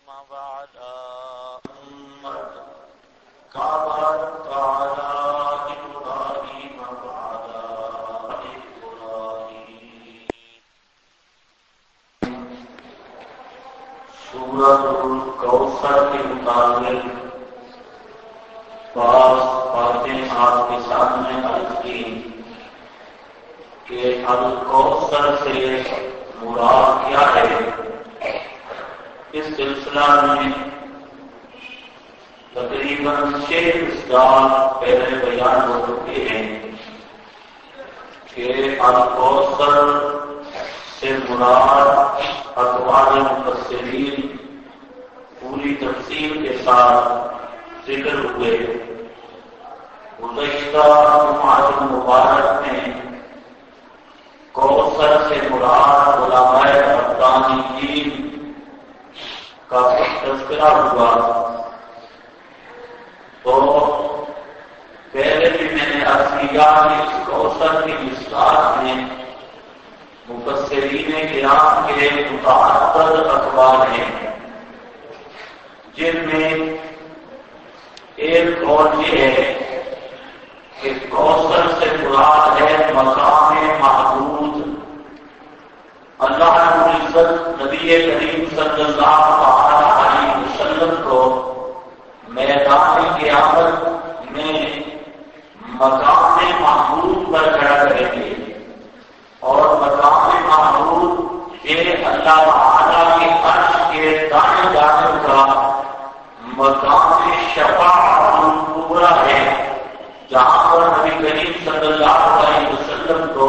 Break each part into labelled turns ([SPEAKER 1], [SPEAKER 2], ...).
[SPEAKER 1] وعلى كما باركت على إبراهيم وعلى إبراهيم. سورۃ الکوثر کے متعلق بعض باتیں آپ کے سامنے عرض کی کہ الکوثر سے مراد کیا ہے. اس سلسلہ میں تقریباً 6 سال پہلے بیان ہو چکے ہیں کہ الکوثر سے مراد اقوال مفسرین پوری تفصیل کے ساتھ ذکر ہوئے. گزشتہ جمعہ مبارک میں کوثر سے مراد علماء ربانیین کا تذکرہ ہوا. تو پہلے بھی میں نے عرض کیا کہ اس کوثر کی مصداق میں مفسرین کرام کے متعدد اقوال ہیں، جن میں ایک قول یہ ہے کہ کوثر سے مراد ہے مقام محمود. اللہ رب العزت نبی کریم صلی اللہ علیہ وسلم کو میدان قیامت میں مقام محمود پر کھڑا کریں گے، اور مقام محمود یہ اللہ تعالیٰ کے عرش کے دائیں جانب کا مقام شفاعت الکبریٰ ہے، جہاں پر نبی کریم صلی اللہ علیہ وسلم کو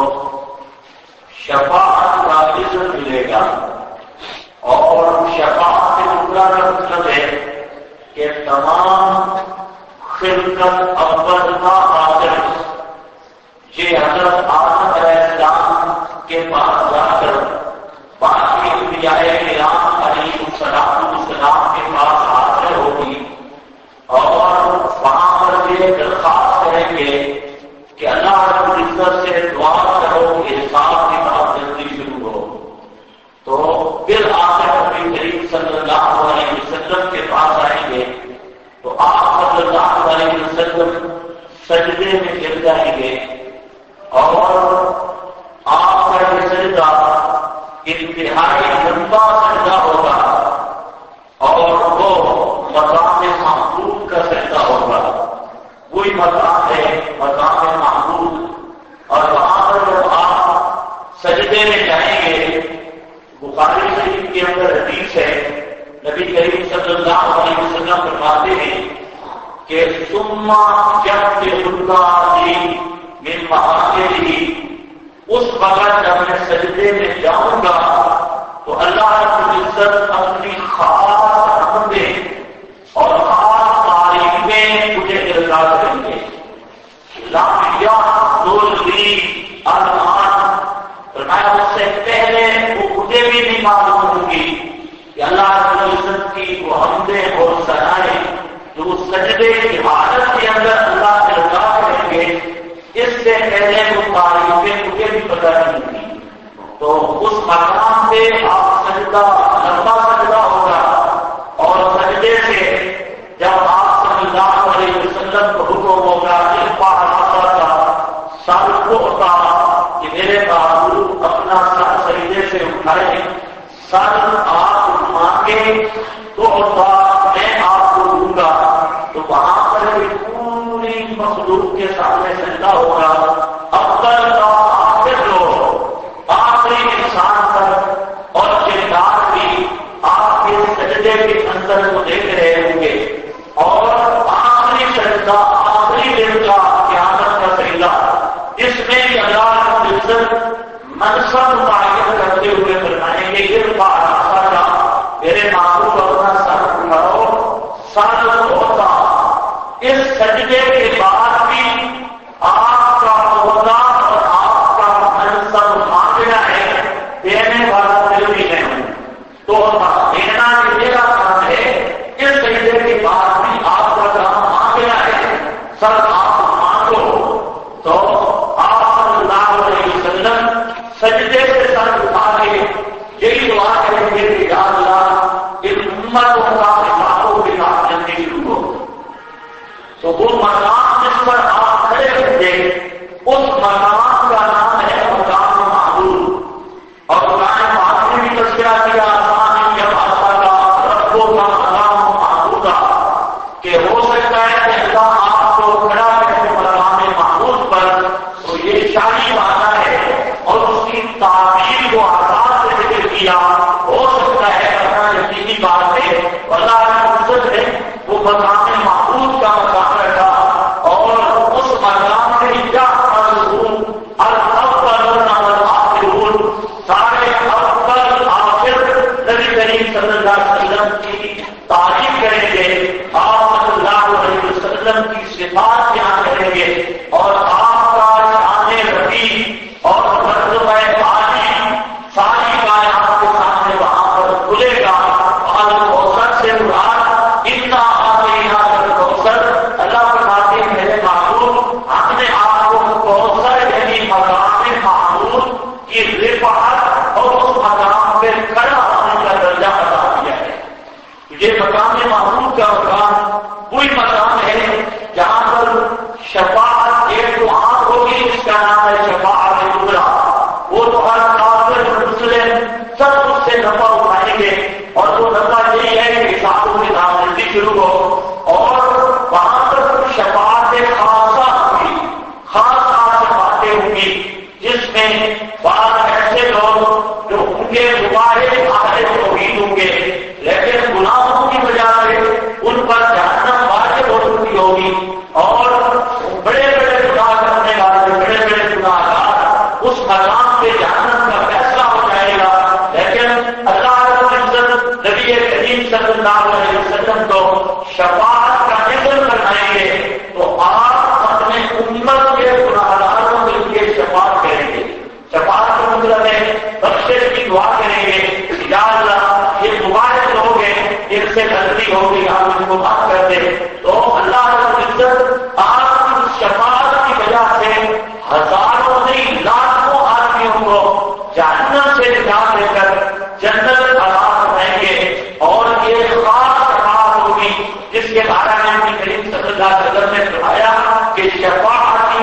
[SPEAKER 1] شفاعت کا عزت ملے گا. اور شفاعت الکبریٰ کا مطلب ہے کہ تمام خلقت اول کا آخر یہ حضرت آدم علیہ السلام کے پاس جا کر باقی انبیاء کرام علیہ السلام کے پاس حاضر ہوگی، اور وہاں پر یہ درخواست کریں گے کہ اللہ رب العزت سے دعا کرو کہ حساب کتاب جلدی شروع ہو. تو بالآخر نبی کریم صلی اللہ علیہ وسلم کے پاس آئیں گے تو آپ صلی اللہ علیہ وسلم سجدے میں گر جائیں گے، اور آپ کا یہ سجدہ انتہائی لمبا سجدہ ہوگا، اور وہ مقام محمود کا سجدہ ہوگا. وہی مقام ہے مقام محمود. اور وہاں پر جب آپ سجدے میں جائیں گے، بخاری شریف کے اندر حدیث ہے، نبی کریم صلی اللہ علیہ وسلم فرماتے ہیں کہ ثم يبتغ من محاسنه، اس وقت جب میں سجدے میں جاؤں گا تو اللہ رب العزت اپنی خاص رحمتیں اور خاص تعریفیں مجھے ارسال کریں گے. لم يحصل لي الآن، فرمایا اس سے پہلے وہ مجھے بھی نہیں معلوم ہوگی کہ اللہ رب العزت کی وہ حمدیں اور ثنائیں جو سجدے کی حالت کے اندر اللہ سے رضا کریں گے، اس سے پہلے وہ تعریفیں مجھے بھی پتہ نہیں تھی. تو اس مقام پہ آپ سجدہ لمبا سجدہ ہوگا، اور سجدے سے جب آپ صلی اللہ علیہ وسلم کو حکم ہوگا سر کو ہوتا کہ میرے معبود اپنا سر سجدے سے اٹھائیں، سر آپ مانگے تو ہوتا میں آپ کو دوں گا. تو وہاں پر پوری مخلوق کے سامنے سجدہ ہوگا، اول کا آخر لو آخری انسان پر، اور جنات بھی آپ کے سجدے کے اندر کو دیکھ رہے ہوں گے. اور آخری سجدہ آخری دن کا قیامت کا سجدہ، اس میں بھی اللہ رب العزت منصب متعین کرتے ہوئے فرمائیں گے یہ میرے معبود اپنا سر اٹھاؤ، سر ہوتا. اس سجدے کے بعد بھی آپ کا عہدہ اور آپ کا منصب مانگنا ہے، دینے والا دل بھی ہے. تو دینا میرا کام ہے، اس سجدے کے بعد بھی آپ کا کام مانگنا ہے. سر آپ مانگو. تو آپ صلی اللہ علیہ وسلم سجدے سے سر اٹھا کے یہی دعا کریں گے کہ یا اللہ اس امت تو مقام کے ساتھ جلدی شروع ہو. تو وہ مقام جس پر آپ کھڑے ہوتے اس مقام کا نام ہے مقام معبود. اور قرآن پاک نے بھی تذکرہ کیا آسانی جب آسا کا ربوں کا مقام معبود کہ ہو سکتا ہے کہ اللہ آپ کو کھڑا کرے مقام معبود پر. تو یہ شاہی معنی ہے اور اس کی تعبیر کو آزاد سے ذکر کیا. ہو سکتا ہے یقینی بات ہے اللہ کی عزت ہے وہ مقام معبود کا مقام رکھا اور اس مقام سے کیا مضمون سارے اول آخر نبی کریم صلی اللہ علیہ وسلم کی تعریف کریں گے. آپ صلی اللہ علیہ وسلم کی صفات بیان کریں گے اور آپ کا شان رفیع اور مرتبہ عالی ساری کائنات کے سامنے وہاں پر کھلے گا. اور کوثر سے مراد اتنا کوثر اللہ فرماتے ہیں میرے معبود ہم نے آپ کو کوثر یعنی مقام معبود کی رفعت اور اس مقام پہ کھڑا ہونے کا درجہ عطا کیا ہے. یہ مقام معبود کا مقام وہی مقام ہے جہاں پر شفاعت ایک تو عام ہوگی اس کا نام ہے شفاعت کبریٰ. وہ تو ہر کافر مسلم سب اس سے نفع اٹھائیں گے اور وہ نفع یہی ہے کہ حسابوں کی نامزدی شروع ہو. اور وہاں پر شفاعت خاصہ ہوگی, خاص خاص باتیں ہوں گی جس میں بعض ایسے لوگ جو ان کے مباحث اہل توحید ہوں گے لیکن گناہوں کی وجہ سے ان پر جہنم واجب ہو چکی ہوگی اور بڑے بڑے گناہ کرنے والے بڑے بڑے گناہگار اس مقام پہ جہنم کا فیصلہ ہو جائے گا. لیکن اللہ رب العزت نبی کریم صلی اللہ علیہ وسلم کو شفاعت کا نظر بنائیں گے تو آپ اپنے امت کے گناہگاروں کے لیے شفاعت کریں گے. شفاعت کا مطلب ہے بخشش کی دعا کریں گے یا اللہ یہ مبارک لوگ ہیں ان سے غلطی ہوگی آپ ان کو معاف کر دیں. تو اللہ رب العزت آپ کی شفاعت کی وجہ سے ہزاروں نہیں لاکھوں آدمیوں کو جہنم سے نجات دے کر جنت عطا کریں گے. اور یہ خاص شفاعت ہوگی جس کے بارے میں نبی کریم صلی اللہ علیہ وسلم نے فرمایا کہ شفاعت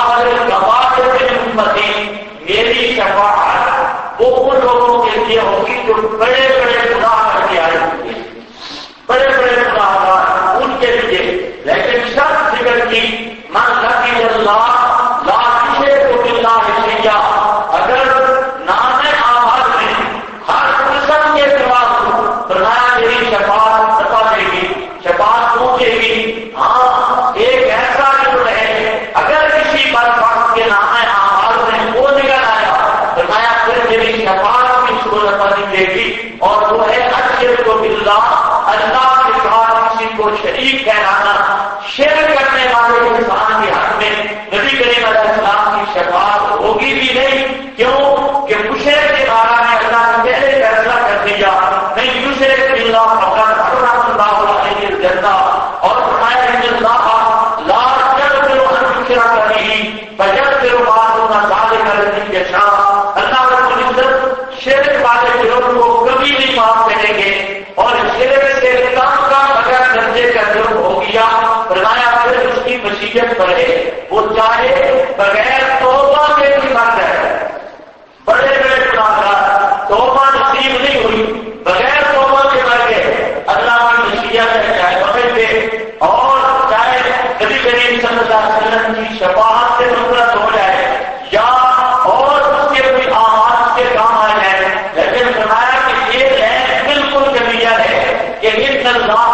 [SPEAKER 1] امتی میری شفاعت وہ ان لوگوں کے لیے ہوگی جو بڑے بڑے گناہ کر کے آئے ہوں گے, بڑے بڑے گناہگار ان کے لیے. لیکن شرط ذکر کی من لقی اللہ لا یشرک باللہ شیئا. اگر نام اعمال میں ہر قسم کے خلاف فرمایا میری شفاعت بتا دے گی, شفاعت پہنچے گی. ہاں ایک ایسا جو ہے اگر کسی پر وقت کے نام اعمال میں وہ نکل آیا فرمایا پھر میری شفاعت کی صورت بنی دے گی اور وہ ہے الشرک باللہ, اللہ کے ساتھ کسی کو شریک ٹھہرانا. شرک کرنے والے انسان کے حق میں نبی کریم علیہ السلام کی شفاعت ہوگی بھی نہیں. کیوں کہ مشرک کے بارے میں اللہ نے پہلے فیصلہ کر دیا نہیں یشرک باللہ فقد حرم اللہ علیہ الجنہ. اور فرمایا ان اللہ لا یغفر ان یشرک به ویغفر ما دون ذلک لمن یشاء. اللہ رب العزت شرک والے گروہ کو کبھی نہیں معاف کریں گے اور شرک سے کم کا بغیر درجے کا جرم ہو گیا فرمایا پھر اس کی مشیت پر ہے وہ چاہے بغیر توبہ کے بھی مر جائے. بڑے بڑے گناہگار توبہ نصیب نہیں ہوئی بغیر توبہ کے مر گئے, اللہ کی مشیت ہے چاہے بغیر دے اور چاہے نبی کریم صلی اللہ علیہ وسلم کی شفاعت سے نصرت ہو جائے یا اور اس کے کوئی آواز کے کام آ جائے. لیکن فرمایا کہ یہ ہے بالکل کلیئر ہے کہ ان اللہ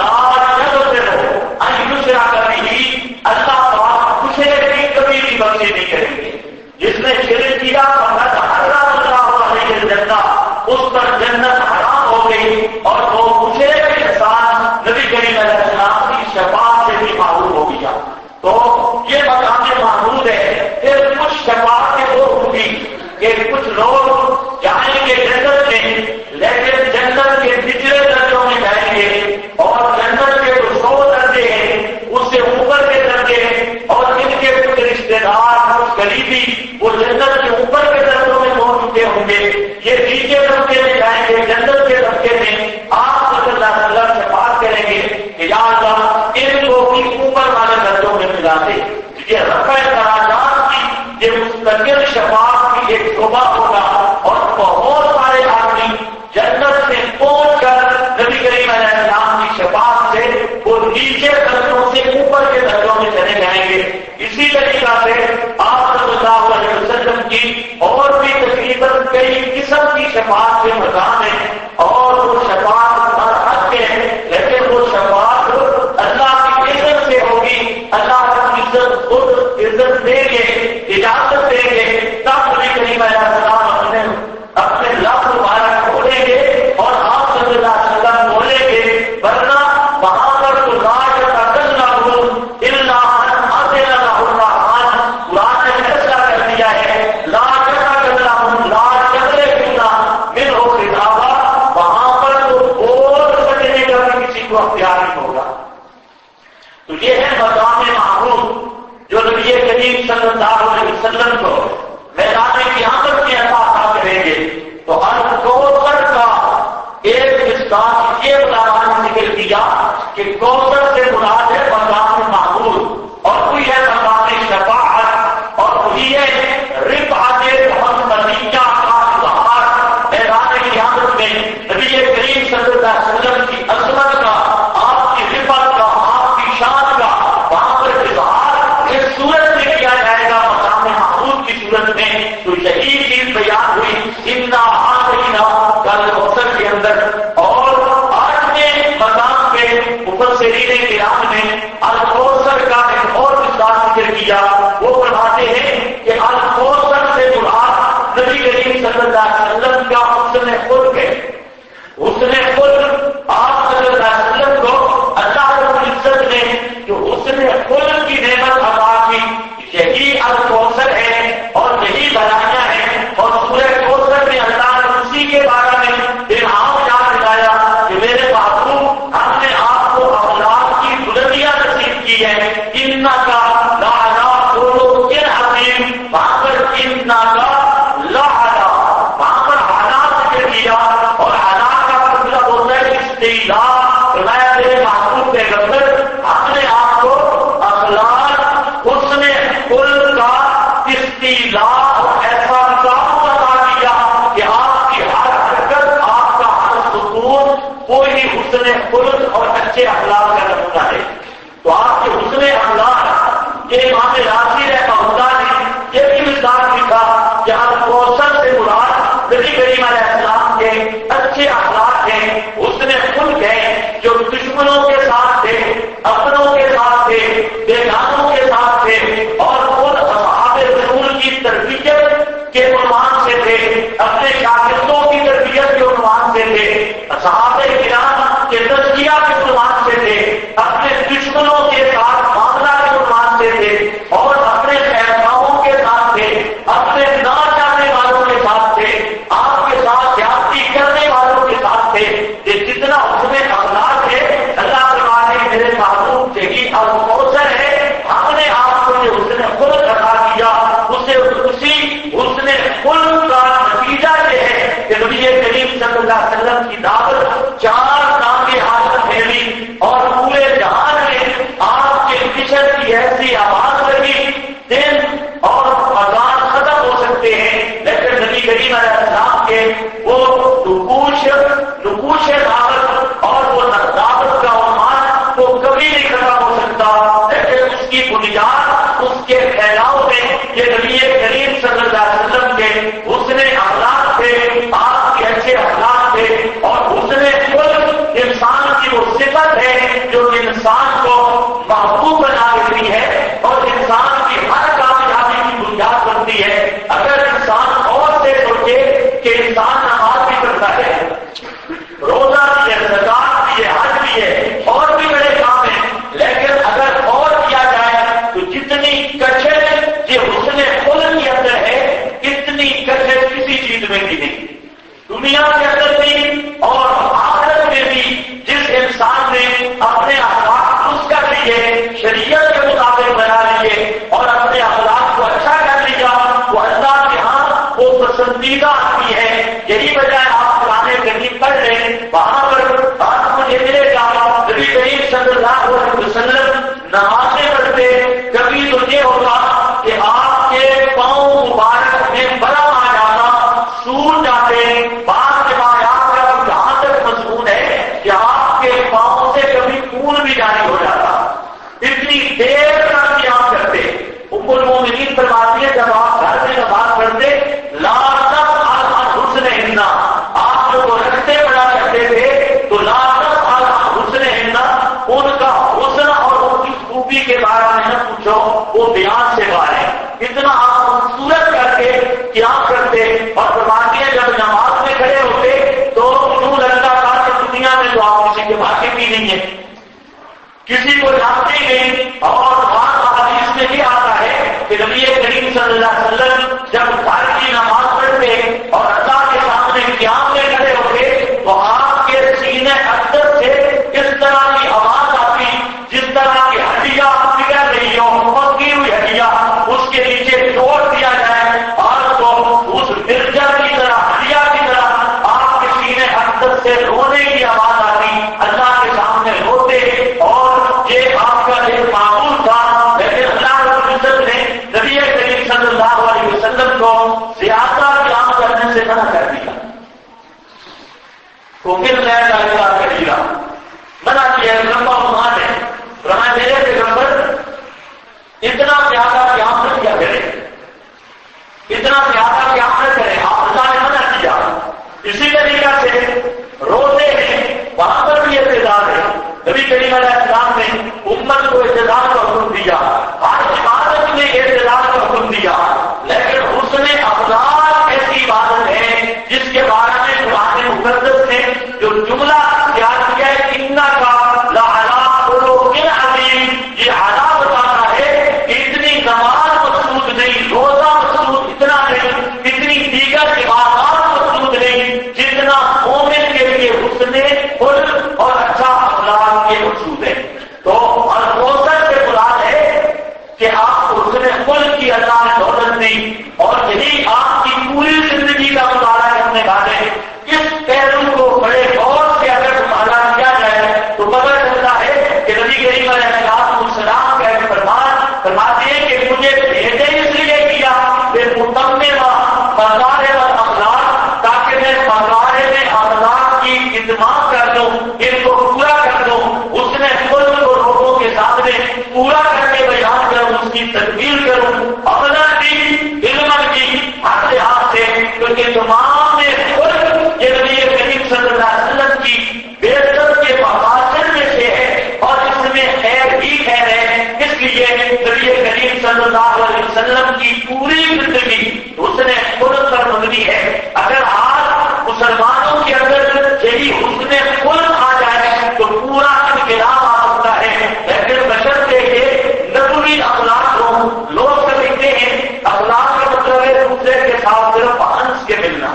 [SPEAKER 1] اللہ پاک مشرک کی کبھی بھی بخشش نہیں کریں گے. جس نے شرک کیا فقط حرم اللہ علیہ الجنہ, اس پر جنت حرام ہو گئی اور وہ مشرک انسان نبی کریم علیہ السلام کی شفاعت سے بھی معروف ہو گیا. تو یہ مقام معبود ہے. پھر کچھ شفاعتیں وہ ہوں گی کہ کچھ لوگ جائیں گے جنت میں لیکن جنت کے نچلے درجوں میں جائیں گے اور جنت کے جو 100 درجے ہیں اس سے اوپر کے درجے اور ان کے کچھ رشتے دار کچھ قریبی وہ جنت کے اوپر کے درجوں میں پہنچ چکے ہوں گے. یہ نیچے طبقے میں جائیں گے جنت کے طبقے میں آپ صلی اللہ علیہ وسلم شفاعت کریں گے کہ یا اللہ ان کو بھی اوپر والے درجوں میں ملا دے. یہ رفع درجات کی یہ مستقل شفاعت کی ایک شعبہ ہوگا اور بہت سارے آدمی جنت میں پہنچ کر نبی کریم علیہ السلام کی شفاعت سے وہ نیچے درجوں سے اوپر کے درجوں میں چلے جائیں گے. اسی طریقہ سے آپ صلی اللہ علیہ وسلم کی اور بھی تقریباً کئی قسم کی شفاعت کے مقام ہیں اور وہ شفاعت ہر حق کے ہیں، لیکن وہ شفاعت اللہ کی عزت سے ہوگی. اللہ کی عزت خود عزت دیں گے، اجازت دیں گے، تب نبی کریم علیہ السلام اپنے لفظ مبارک کھولیں گے اور آپ صلی اللہ علیہ وسلم بولیں گے، ورنہ وہاں پر تو لاج الا قرآن نے فیصلہ کر دیا ہے لا من ہو خطابہ، وہاں پر تو بول سکنے کا بھی کسی کو اختیار نہیں ہوگا. تو یہ ہے مقام معروف جو نبی کریم صلی اللہ علیہ وسلم کو میدان قیامت میں عطا کریں گے. تو الکوثر کا ایک مصداق یہ بتانا ذکر کیا کہ کوثر سے مراد ہے مقام معروف اور وہی ہے مقام شفاعت اور وہی ہے رفعت محمدیہ کا اظہار میدان قیامت میں نبی کریم صلی اللہ علیہ وسلم کی عظمت کا، آپ کی رفعت کا، آپ کی شان کا وہاں پر اظہار اس صورت میں کیا جائے گا مقام معروف کی صورت میں. تو یہی چیز بیان ہوئی انا آتینا کل کوثر کے اندر. اور آج کے مقام پہ مفسرین کرام نے الکوثر کا ایک اور مصداق ذکر کیا. وہ فرماتے ہیں کہ الکوثر سے مراد نبی کریم صلی اللہ علیہ وسلم کا حسن خلق ہے. حسن خلق آپ صلی اللہ علیہ وسلم کو اللہ رب العزت نے جو حسن خلق کی نعمت عطا کی یہی الکوثر ہے اور یہی بلایاں ہیں. اور سورہ کوثر میں اللہ نے اسی کے بارے میں انعام یاد دلایا کہ میرے محبوب ہم نے آپ کو اخلاق کی بلندیاں نصیب کی ہے. انکا لعلی خلق عظیم، وہاں پر انکا لعلی وہاں پر حالات ذکر کیا اور حالات کا مطلب ہوتا ہے استعلاء. فرمایا میرے محبوب پیغمبر ہم نے آپ کو اخلاق حسن خلق کا استعلاء اور ایسا کام بتا دیا کہ آپ کی ہر حرکت، آپ کا ہر سکون کوئی حسن خلق اور اچھے اخلاق کا نمونہ ہے. تو آپ کے حسن اخلاق کے امام راضی رحمہ اللہ نے یہ بھی مثال لکھا کہ الکوثر سے مراد نبی کریم علیہ السلام کے اچھے اخلاق ہیں، حسن خلق ہیں جو دشمنوں کے ساتھ تھے، اپنوں کے ساتھ تھے، بیگانوں کے ساتھ تھے اور خود اصحاب رسول کی تربیت کے عنوان سے تھے، اپنے شاگردوں کی تربیت کے عنوان سے تھے، صحابہ کرام کے تزکیہ کے عنوان سے تھے، اپنے دشمنوں کے ساتھ معاملہ کے عنوان سے تھے اور اپنے خیرخواہوں کے ساتھ تھے، اپنے نہ جانے والوں کے ساتھ تھے، آپ کے ساتھ زیادتی کرنے والوں کے ساتھ تھے. یہ جتنا حسن اخلاق ہے اللہ تعالیٰ میرے محبوب سے ہی الکوثر ہے. ہم نے آپ کو جو حسن خلق عطا کیا اسے اسی حسن خلق کا نتیجہ یہ ہے کہ نبی کریم صلی اللہ علیہ وسلم کی دعوت 4 نام حاصل پھیلی اور پورے جہان میں آپ کے مشن کی ایسی آواز لگی. دن اور اذان ختم ہو سکتے ہیں لیکن نبی کریم علیہ السلام کے وہ نقوش دعوت اور وہ دعوت کا عنوان وہ کبھی نہیں ختم ہو سکتا. لیکن اس کی بنیاد اس کے پھیلاؤ میں یہ نبی کریم صلی اللہ علیہ وسلم کے حسن اخلاق تھے، آپ کے اچھے اخلاق تھے اور حسن خلق انسان کی وہ صفت ہے جو انسان کو محبوب بنا دیتی ہے اور انسان کی ہر کامیابی کی بنیاد بنتی ہے. اگر انسان اور سے سوچے کہ انسان نماز بھی کرتا ہے، روزہ بھی ہے، زکات بھی ہے، حج بھی ہے اور بھی بڑے کام ہیں، لیکن اگر اور کیا جائے تو جتنی کچھ یہ حسن خلق کے اندر ہے اتنی کچھ کسی چیز میں بھی نہیں. دنیا کے اندر بھی اور آخرت میں بھی جس انسان نے اپنے اخلاق درست کر لیے، شریعت کے مطابق بنا لیے اور اپنے اخلاق کو اچھا کر لیا، وہ اللہ کے ہاں وہ پسندیدہ آدمی ہے. یہی وجہ آپ قرآن کریم پڑھ لیں، وہاں پر آپ کو یہ ملے فرماتی ہے جب آپ گھر میں نماز پڑھتے لا تفعل عن حسنہن، آپ جو وہ رکھتے پڑا کرتے تھے تو لا تفعل عن حسنہن، ان کا حسن اور ان کی خوبی کے بارے میں نہ پوچھو، وہ بیان سے باہر ہے، اتنا آپ خوبصورت کر کے کیا کرتے. اور فرماتی ہے جب نماز میں کھڑے ہوتے تو یوں لگتا تھا کہ دنیا میں تو آپ کسی کے واقف بھی نہیں ہے، کسی کو جانتے ہی نہیں. اور بعض حدیث میں یہ آتا ہے کہ نبی کریم صلی اللہ علیہ وسلم جب گھر کی نماز پڑھتے اور اللہ کے سامنے قیام میں کھڑے ہوتے تو آپ کے سینے اکثر سے اس طرح کی آواز آتی جس طرح کی ہڈیاں پگھل رہی ہوں، پکی ہوئی ہڈیاں اس کے نیچے توڑ دیا جائے، اور تو اس برجر کی طرح ہڈیا کی طرح آپ کے سینے اکثر سے رونے کی آواز آتی، اللہ کے سامنے روتے. اور یہ آپ کا ایک معمول تھا، لیکن اللہ رب العزت نے نبی کریم صلی اللہ علیہ وسلم کو زیادہ قیام کرنے سے منع کر دیا. تو پھر میں کبیرہ منع کیا لمبا عثمان نے فرمایا میرے پیغمبر اتنا زیادہ قیام نہ کیا کرے، اتنا زیادہ قیام نہ کرے، آپ اللہ نے منع کیا. اسی طریقہ سے روزے ہیں وہاں پر بھی اعتدال ہے. نبی کریم علیہ السلام نے امت کو اعتدال کا حکم دیا، ہر عبادت میں اعتدال کا حکم دیا، لیکن حسن اخلاق ایسی عبادت ہے جس کے بارے میں قرآن مقدس نے جو جملہ تیار کیا ہے انہ کا لعلی خلق عظیم، یہ اعلیٰ بتانا ہے کہ اتنی نماز مقصود نہیں، روزہ مقصود اتنا نہیں، اتنی دیگر عبادات مقصود نہیں جتنا مومن کے لیے حسن خلق اور اچھا اخلاق کے مقصود ہے. تو الکوثر سے مراد ہے کہ آپ کو حسن خلق کی اللہ نے دولت دی، اور یہی آپ کی پوری زندگی کا مطالعہ کرنے والے. اس پہلو کو بڑے غور سے اگر مطالعہ کیا جائے تو پتہ چلتا ہے کہ نبی کریم علیہ السلام کا ایک فرماتے ہیں کہ مجھے بھیجے اس لیے کیا کہ متممہ مظاہر الاخلاق، تاکہ میں مظاہر اخلاق کی اتمام کر دوں، ان کو پورا کر دوں، اس نے خود کو لوگوں کے سامنے پورا کر کے بیان کروں، اس کی تکمیل کروں، اپنا بھی علم کی ہر لحاظ سے، کیونکہ تمام خود یہ نبی کریم صلی اللہ علیہ وسلم کی بےعزت کے مقاصد میں سے ہے، اور اس میں خیر ہی خیر ہے. اس لیے نبی کریم صلی اللہ علیہ وسلم کی پوری زندگی اس نے خود پر مبنی ہے. اگر آج مسلمانوں کے اندر یہی حسن خلق آ جائے تو پورا انقلاب آ سکتا ہے، لیکن بشرطے کہ نبوی اخلاق ہو. لوگ سمجھتے ہیں اخلاق کا مطلب ہے دوسرے کے ساتھ صرف ہنس کے ملنا،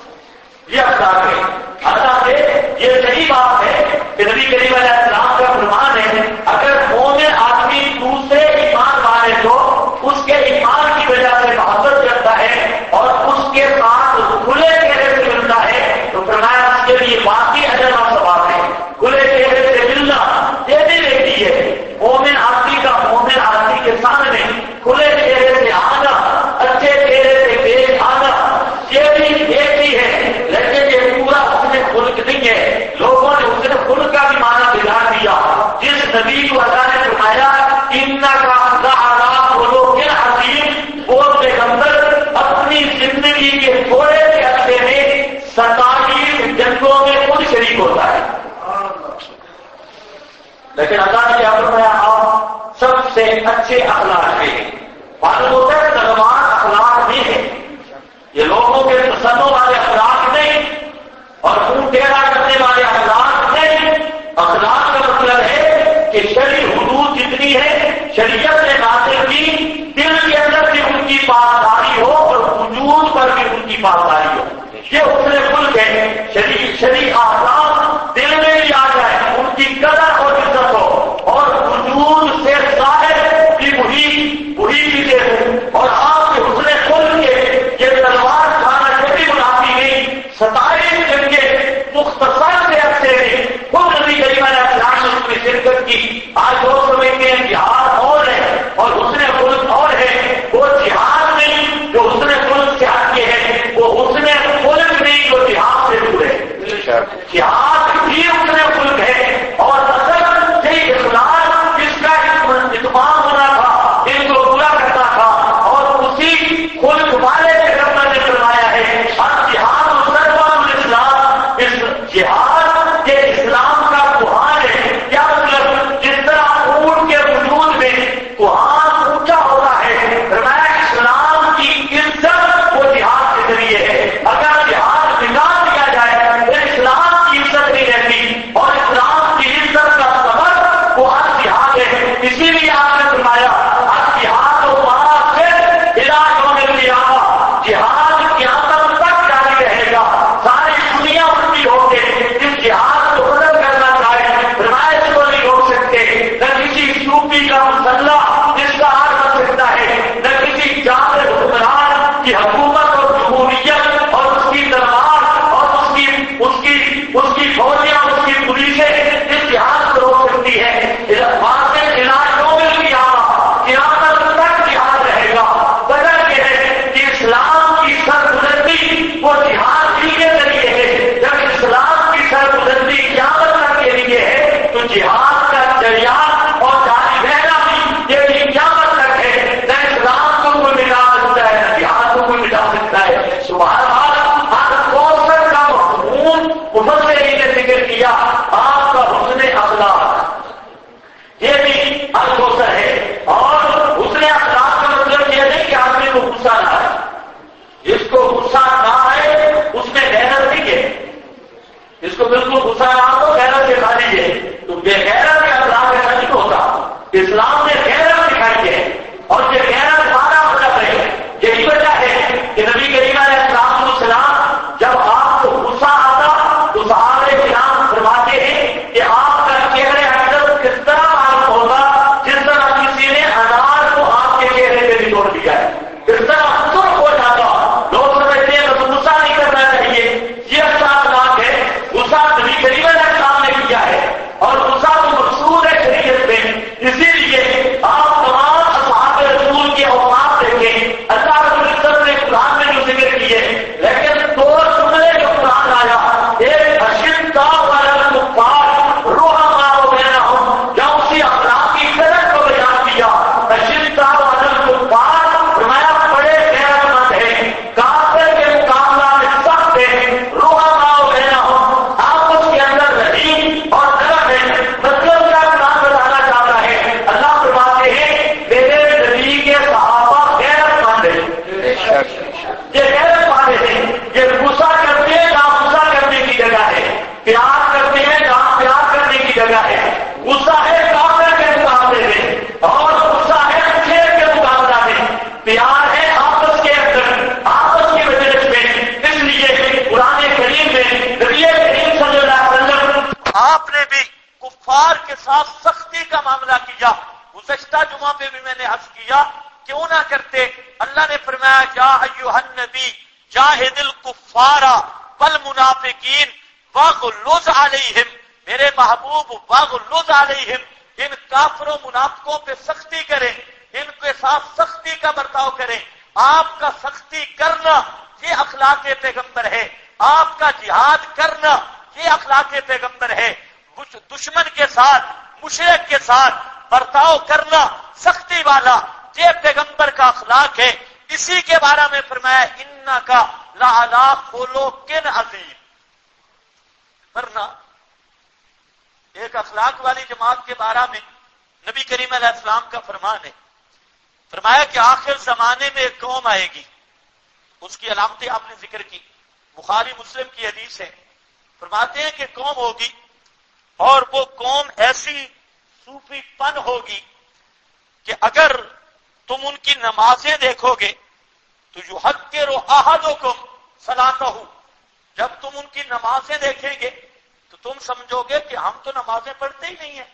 [SPEAKER 1] یہ اخلاق ہے. حالانکہ یہ صحیح بات ہے کہ نبی کریم علیہ السلام کا فرمان ہے اگر مومن آدمی دوسرے ایمان والے کو اس کے ایمان کی وجہ سے محبت کرتا ہے اور اس کے ساتھ کھلے چہرے سے ملتا ہے تو فرمایا اس کے لیے باقی اجر اور ثواب ہے. کھلے چہرے سے ملنا دینے لیتی ہے، مومن آدمی کا مومن آدمی کے سامنے کھلے چہرے سے آنا، اچھے چہرے سے پیش آنا، یہ بھی دیکھتی ہے، لیکن یہ پورا حسن خلق نہیں ہے. لوگوں نے حسن خلق کا بھی معنی بگاڑ دیا. جس نبی کو اللہ نے فرمایا انہ کا لعلی خلق عظیم، وہ پیغمبر اپنی زندگی کے تھوڑے سے عرصے میں 27 جنگوں میں خود شریک ہوتا ہے، لیکن اللہ نے کیا فرمایا آپ سب سے اچھے اخلاق کے. معلوم ہوتا ہے سلمان اخلاق نہیں ہے، یہ لوگوں کے تسنوں والے اخلاق نہیں اور خون ٹیڑھا کرنے والے اخلاق نہیں. اخلاق کا مطلب ہے کہ شرعی حدود جتنی ہے شریعت نے نازل کی، دل کے اندر بھی ان کی پاسداری ہو اور وجود پر بھی ان کی پاسداری ہو. یہ حسن خلق ہے. شرعی احکام دل میں بھی آ جائے، ان کی قدر اور عزت ہو، اور وجود سے ظاہر بھی وہی چیزیں ہوں. اور آپ کے حسن خلق کے یہ تلوار کھانا کبھی منافی نہیں. 27 جنگیں مختصر سے عرصے میں خود نبی کریم علیہ السلام نے اس میں شرکت کی. آج لوگ سمجھتے ہیں جہاد اور ہے اور حسن خلق اور ہے. وہ جہاد نہیں جو حسن خلق سے ہٹ کے ہے، وہ حسن خلق نہیں جو جہاد سے دور ہے. جہاد جہاد کا جریان اور جاری رہنا بھی یہ بھی قیامت تک ہے. نہ اسلام کو کوئی مٹا سکتا ہے نہ جہاد کو کوئی مٹا سکتا ہے. سبحان اللہ. کوثر کا مفہوم مفسرین نے ذکر کیا آپ کا حسن اخلاق یہ بھی الکوثر ہے. اور حسن اخلاق کا مطلب یہ نہیں کہ آدمی کو غصہ نہ آئے. جس کو غصہ نہ آئے اس میں غیرت نہیں ہے. جس کو بالکل غصہ نہ ہو غیرت دکھا دیجیے. تو بے غیرت کا اخلاق ایسا نہیں ہوتا. اسلام نے غیرت دکھائی ہے اور یہ غیرت ہمارا مطلب ہے. یہی وجہ ہے کہ نبی کریم علیہ السلام جب آپ کو غصہ آتا تو صحابہ کرام فرماتے ہیں کہ آپ کا چہرے حضرت کس طرح معلوم ہوگا جس طرح کسی نے انار کو آپ کے چہرے پہ نچوڑ دیا ہے. کس طرح سرخ ہو جاتا. لوگ سمجھتے ہیں کہ غصہ نہیں کرنا چاہیے. یہ اچھا اخلاق ہے. غصہ نبی کریم علیہ السلام نے کیا ہے اور غصہ تو مقصود ہے شریعت میں. اسی لیے آپ تمام اصحاب رسول کے اوقات دیکھیں. اللہ رب العزت نے قرآن میں جو ذکر کیے لیکن دو جملے جو قرآن آیا ایک اشداء علی الکفار رحماء بینہم یا اسی اخلاق کی قدر کو بیان کیا. اشداء علی الکفار فرمایا بڑے غیرت مند ہیں کافر کے مقابلہ میں سخت ہیں. رحماء بینہم آپس کے اندر رحیم اور نرم ہے. مطلب کا قرآن بتانا چاہتا ہے. اللہ فرماتے ہیں میرے نبی کے صحابہ غیرت مند ہیں. یہ غیرت والے ہیں. یہ غصہ کرتے ہیں جہاں غصہ کرنے کی جگہ ہے. پیار کرتے ہیں جہاں پیار کرنے کی جگہ ہے. غصہ ہے کافر کے مقابلے میں اور غصہ ہے شیر کے مقابلہ میں. پیار ہے آپس کے اندر آپس کی مجلس میں. اس لیے قرآن کریم میں نبی کریم صلی اللہ علیہ وسلم آپ نے بھی کفار کے ساتھ سختی کا معاملہ کیا. گزشتہ جمعہ پہ بھی میں نے عرض کیا کیوں نہ کرتے. اللہ نے فرمایا یا ایھا النبی جاہد الکفار والمنافقین واغلظ علیہم. میرے محبوب واغلظ علیہم ان کافر و منافقوں پہ سختی کریں. ان کے ساتھ سختی کا برتاؤ کریں. آپ کا سختی کرنا یہ اخلاق پیغمبر ہے. آپ کا جہاد کرنا یہ اخلاق پیغمبر ہے. دشمن کے ساتھ مشرک کے ساتھ برتاؤ کرنا سختی والا یہ پیغمبر کا اخلاق ہے. اسی کے بارے میں فرمایا انکا لعلی خلق عظیم. ورنہ ایک اخلاق والی جماعت کے بارے میں نبی کریم علیہ السلام کا فرمان ہے. فرمایا کہ آخر زمانے میں ایک قوم آئے گی. اس کی علامتیں آپ نے ذکر کی. بخاری مسلم کی حدیث ہے. فرماتے ہیں کہ قوم ہوگی اور وہ قوم ایسی صوفی پن ہوگی کہ اگر تم ان کی نمازیں دیکھو گے تو یحقر احدکم صلاتہ. جب تم ان کی نمازیں دیکھیں گے تو تم سمجھو گے کہ ہم تو نمازیں پڑھتے ہی نہیں ہیں.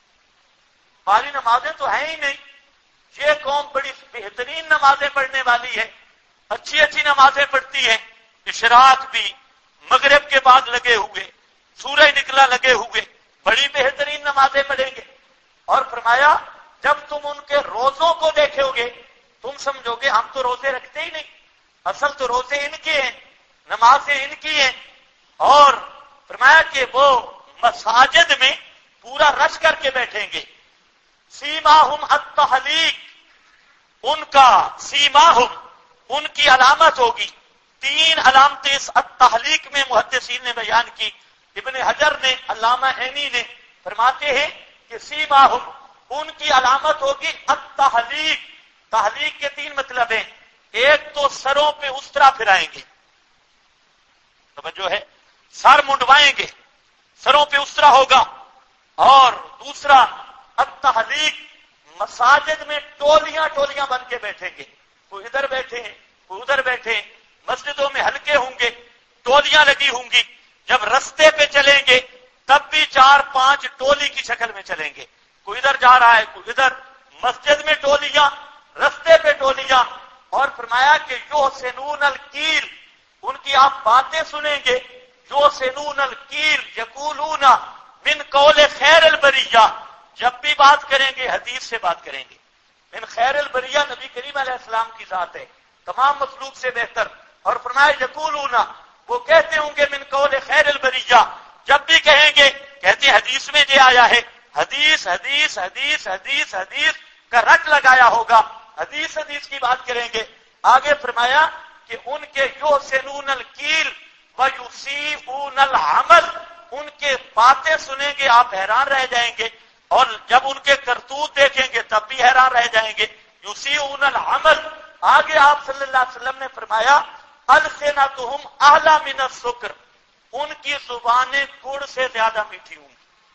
[SPEAKER 1] ہماری نمازیں تو ہیں ہی نہیں. یہ قوم بڑی بہترین نمازیں پڑھنے والی ہے. اچھی اچھی نمازیں پڑھتی ہیں. اشراق بھی مغرب کے بعد لگے ہوئے سورج نکلا لگے ہوئے بڑی بہترین نمازیں پڑھیں گے. اور فرمایا جب تم ان کے روزوں کو دیکھو گے تم سمجھو گے ہم تو روزے رکھتے ہی نہیں. اصل تو روزے ان کے ہیں نمازیں ان کی ہیں. اور فرمایا کہ وہ مساجد میں پورا رش کر کے بیٹھیں گے. سیماہم التحلیق. ان کا سیماہم ان کی علامت ہوگی. 3 علامتیں اس التحلیق میں محدثین نے بیان کی. ابن حجر نے علامہ عینی نے فرماتے ہیں کہ سیماہم ان کی علامت ہوگی التحلیق. تحلیق کے 3 مطلب ہیں. ایک تو سروں پہ استرا پھرائیں گے. توجہ ہے. سر منڈوائیں گے سروں پہ استرا ہوگا. اور دوسرا التحلیق مساجد میں ٹولیاں ٹولیاں بن کے بیٹھیں گے. کوئی ادھر بیٹھے ہیں کوئی ادھر بیٹھے ہیں. مسجدوں میں حلقے ہوں گے ٹولیاں لگی ہوں گی. جب رستے پہ چلیں گے تب بھی 4-5 ٹولی کی شکل میں چلیں گے. کوئی ادھر جا رہا ہے کوئی ادھر. مسجد میں ٹولیاں رستے پہ ٹولیاں. اور فرمایا کہ یحسنون القیل ان کی آپ باتیں سنیں گے. یحسنون القیل یقولون من قول خیر البریہ. جب بھی بات کریں گے حدیث سے بات کریں گے. من خیر البریہ نبی کریم علیہ السلام کی ذات ہے تمام مخلوق سے بہتر. اور فرمایا یقولون وہ کہتے ہوں گے من قول خیر البریہ
[SPEAKER 2] جب بھی کہیں گے کہتے حدیث میں یہ آیا ہے، حدیث حدیث حدیث حدیث حدیث کا رٹ لگایا ہوگا، حدیث حدیث کی بات کریں گے۔ آگے فرمایا کہ ان کے یحسنون القیل ویسیئون العمل، ان کے باتیں سنیں گے آپ حیران رہ جائیں گے، اور جب ان کے کرتوت دیکھیں گے تب بھی حیران رہ جائیں گے۔ یسیئون العمل، آگے آپ صلی اللہ علیہ وسلم نے فرمایا السنتہم احلی من السکر، ان کی زبانیں گڑ سے زیادہ میٹھی ہوں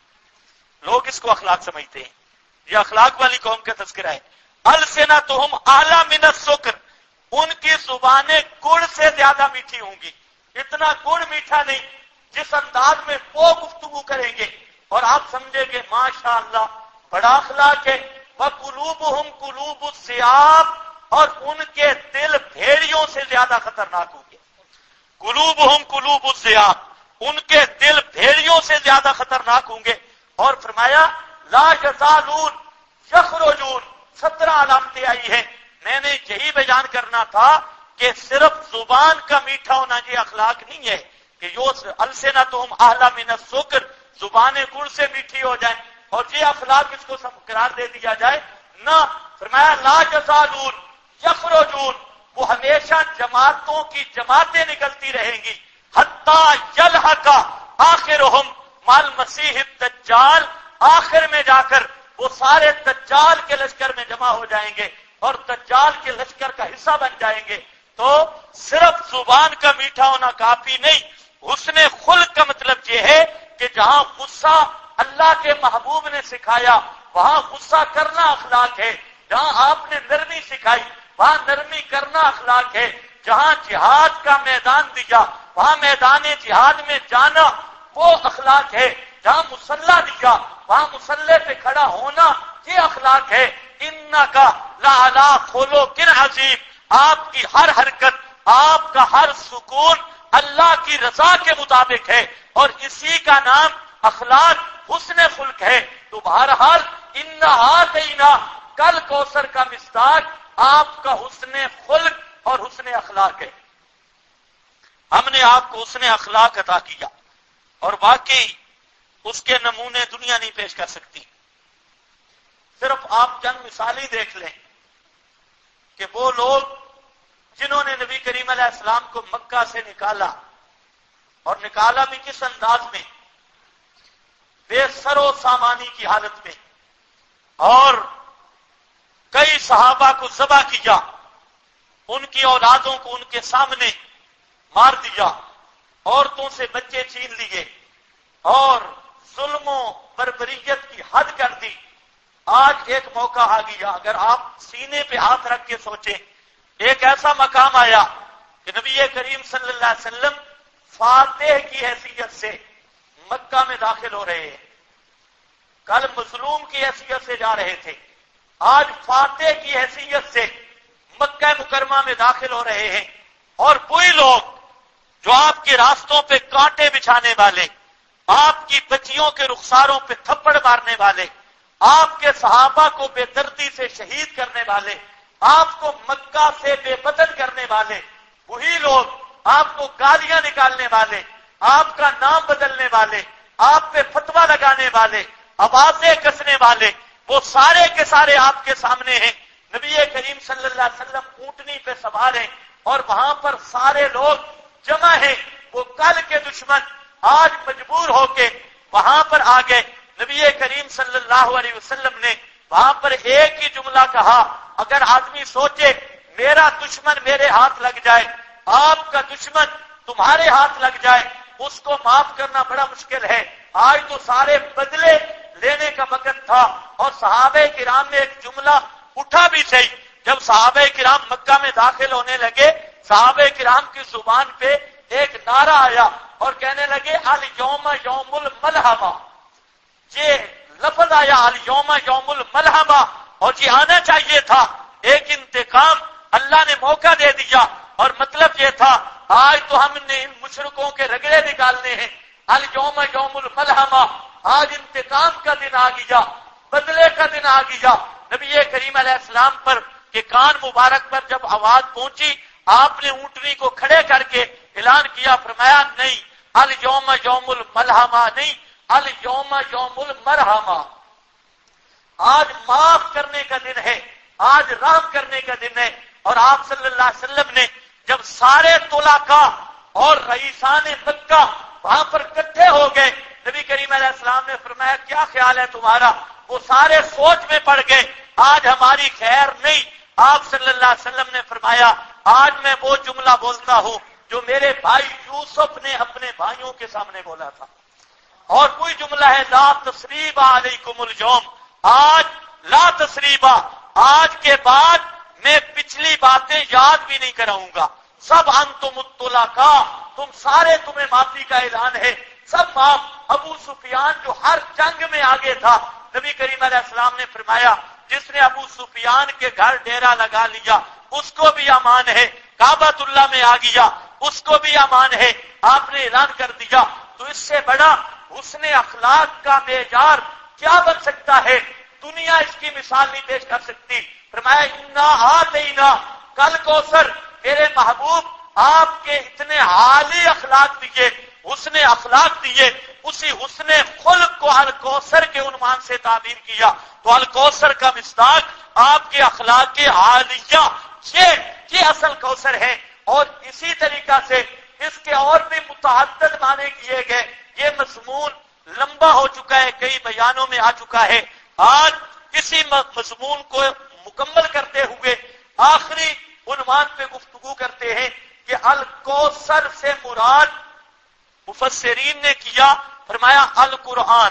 [SPEAKER 2] گی۔ لوگ اس کو اخلاق سمجھتے ہیں، یہ اخلاق والی قوم کا تذکرہ ہے۔ السنتہم احلی من السکر، ان کی زبانیں گڑ سے زیادہ میٹھی ہوں گی۔ اتنا گڑ میٹھا نہیں، جس انداز میں وہ گفتگو کریں گے اور آپ سمجھیں گے ماشاءاللہ بڑا اخلاق ہے۔ وَقُلُوبُهُمْ قُلُوبُ الذِّئَابِ، اور ان کے دل بھیڑیوں سے زیادہ خطرناک ہوں گے۔ قُلُوبُهُمْ قُلُوبُ الذِّئَابِ، ان کے دل بھیڑیوں سے زیادہ خطرناک ہوں گے۔ اور فرمایا لا یزالون یخرجون، 17 علامتیں آئی ہیں۔ میں نے یہی بیان کرنا تھا کہ صرف زبان کا میٹھا ہونا یہ اخلاق نہیں ہے کہ السنتہم احلی من السکر، زبانیں گڑ سے میٹھی ہو جائیں اور یہ اخلاق اس کو قرار دے دیا جائے نہ۔ فرمایا لا یزالون یخرجون، وہ ہمیشہ جماعتوں کی جماعتیں نکلتی رہیں گی، حتی یلحق آخرہم مال مسیح الدجال، آخر میں جا کر وہ سارے دجال کے لشکر میں جمع ہو جائیں گے اور دجال کے لشکر کا حصہ بن جائیں گے۔ تو صرف زبان کا میٹھا ہونا کافی نہیں، حسن خلق کا مطلب یہ ہے کہ جہاں غصہ اللہ کے محبوب نے سکھایا وہاں غصہ کرنا اخلاق ہے، جہاں آپ نے نرمی سکھائی وہاں نرمی کرنا اخلاق ہے، جہاں جہاد کا میدان دیا وہاں میدان جہاد میں جانا وہ اخلاق ہے، جہاں مسلح دیا وہاں مسلح پہ کھڑا ہونا یہ اخلاق ہے۔ انک لعلی خلق عظیم، آپ کی ہر حرکت، آپ کا ہر سکون اللہ کی رضا کے مطابق ہے، اور اسی کا نام اخلاق حسن خلق ہے۔ تو بہرحال انا آتینا کل کوثر کا مصداق آپ کا حسن خلق اور حسن اخلاق ہے۔ ہم نے آپ کو حسن اخلاق عطا کیا، اور واقعی اس کے نمونے دنیا نہیں پیش کر سکتی۔ صرف آپ چند مثالیں دیکھ لیں کہ وہ لوگ جنہوں نے نبی کریم علیہ السلام کو مکہ سے نکالا، اور نکالا بھی کس انداز میں، بے سر و سامانی کی حالت میں، اور کئی صحابہ کو ذبح کیا، ان کی اولادوں کو ان کے سامنے مار دیا، عورتوں سے بچے چھین لیے، اور ظلم و بربریت کی حد کر دی۔ آج ایک موقع آ گیا، اگر آپ سینے پہ ہاتھ رکھ کے سوچیں، ایک ایسا مقام آیا کہ نبی کریم صلی اللہ علیہ وسلم فاتح کی حیثیت سے مکہ میں داخل ہو رہے ہیں، کل مظلوم کی حیثیت سے جا رہے تھے، آج فاتح کی حیثیت سے مکہ مکرمہ میں داخل ہو رہے ہیں، اور وہی لوگ جو آپ کے راستوں پہ کانٹے بچھانے والے، آپ کی بچیوں کے رخساروں پہ تھپڑ مارنے والے، آپ کے صحابہ کو بے دردی سے شہید کرنے والے، آپ کو مکہ سے بے بدل کرنے والے، وہی لوگ آپ کو گالیاں نکالنے والے، آپ کا نام بدلنے والے، آپ پہ فتویٰ لگانے والے، آوازیں کسنے والے، وہ سارے کے سارے آپ کے سامنے ہیں۔ نبی کریم صلی اللہ علیہ وسلم اونٹنی پہ سوار ہیں، اور وہاں پر سارے لوگ جمع ہیں۔ وہ کل کے دشمن آج مجبور ہو کے وہاں پر آ گئے۔ نبی کریم صلی اللہ علیہ وسلم نے وہاں پر ایک ہی جملہ کہا، اگر آدمی سوچے میرا دشمن میرے ہاتھ لگ جائے، آپ کا دشمن تمہارے ہاتھ لگ جائے، اس کو معاف کرنا بڑا مشکل ہے۔ آج تو سارے بدلے لینے کا وقت تھا، اور صحابہ کرام نے ایک جملہ اٹھا بھی صحیح، جب صحابہ کرام مکہ میں داخل ہونے لگے، صحابہ کرام کی زبان پہ ایک نعرہ آیا اور کہنے لگے الیوم یوم الملحمہ، یہ لفظ آیا الیوم یوم الملحمہ، اور یہ آنا چاہیے تھا، ایک انتقام اللہ نے موقع دے دیا، اور مطلب یہ تھا آج تو ہم نے ان مشرکوں کے رگڑے نکالنے ہیں، الیوم یوم الملحمہ، آج انتقام کا دن آ گیا، بدلے کا دن آ گیا۔ نبی کریم علیہ السلام پر کہ کان مبارک پر جب آواز پہنچی، آپ نے اونٹنی کو کھڑے کر کے اعلان کیا، فرمایا نہیں، الیوم یوم الملحمہ نہیں، الیوم یوم المرحمہ۔ آج معاف کرنے کا دن ہے، آج رحم کرنے کا دن ہے۔ اور آپ صلی اللہ علیہ وسلم نے جب سارے طلقاء اور رئیسان مکہ وہاں پر اکٹھے ہو گئے، نبی کریم علیہ السلام نے فرمایا کیا خیال ہے تمہارا؟ وہ سارے سوچ میں پڑ گئے، آج ہماری خیر نہیں۔ آپ صلی اللہ علیہ وسلم نے فرمایا آج میں وہ جملہ بولتا ہوں جو میرے بھائی یوسف نے اپنے بھائیوں کے سامنے بولا تھا، اور کوئی جملہ ہے لا تثریب علیکم اليوم، آج لا تثریب، آج کے بعد میں پچھلی باتیں یاد بھی نہیں کراؤں گا، سب انتم الطلقاء، تم سارے تمہیں معافی کا اعلان ہے، سب معاف۔ ابو سفیان جو ہر جنگ میں آگے تھا، نبی کریم علیہ السلام نے فرمایا جس نے ابو سفیان کے گھر ڈیرا لگا لیا اس کو بھی امان ہے، کعبۃ اللہ میں آ گیا اس کو بھی امان ہے، آپ نے اعلان کر دیا۔ تو اس سے بڑا حسن اخلاق کا معیار کیا بن سکتا ہے؟ دنیا اس کی مثال نہیں پیش کر سکتی۔ فرمایا انا آتینا کل کوثر، میرے محبوب آپ کے اتنے عالی اخلاق دیے، حسن اخلاق دیے، اسی حسن خلق کو الکوثر کے عنوان سے تعبیر کیا۔ تو الکوثر کا مصداق آپ کے اخلاق کے عالیہ، یہ اصل کوثر ہے۔ اور اسی طریقہ سے اس کے اور بھی متعدد معنی کیے گئے۔ یہ مضمون لمبا ہو چکا ہے، کئی بیانوں میں آ چکا ہے۔ آج اسی مضمون کو مکمل کرتے ہوئے آخری عنوان پہ گفتگو کرتے ہیں کہ الکوثر سے مراد مفسرین نے کیا، فرمایا القرآن،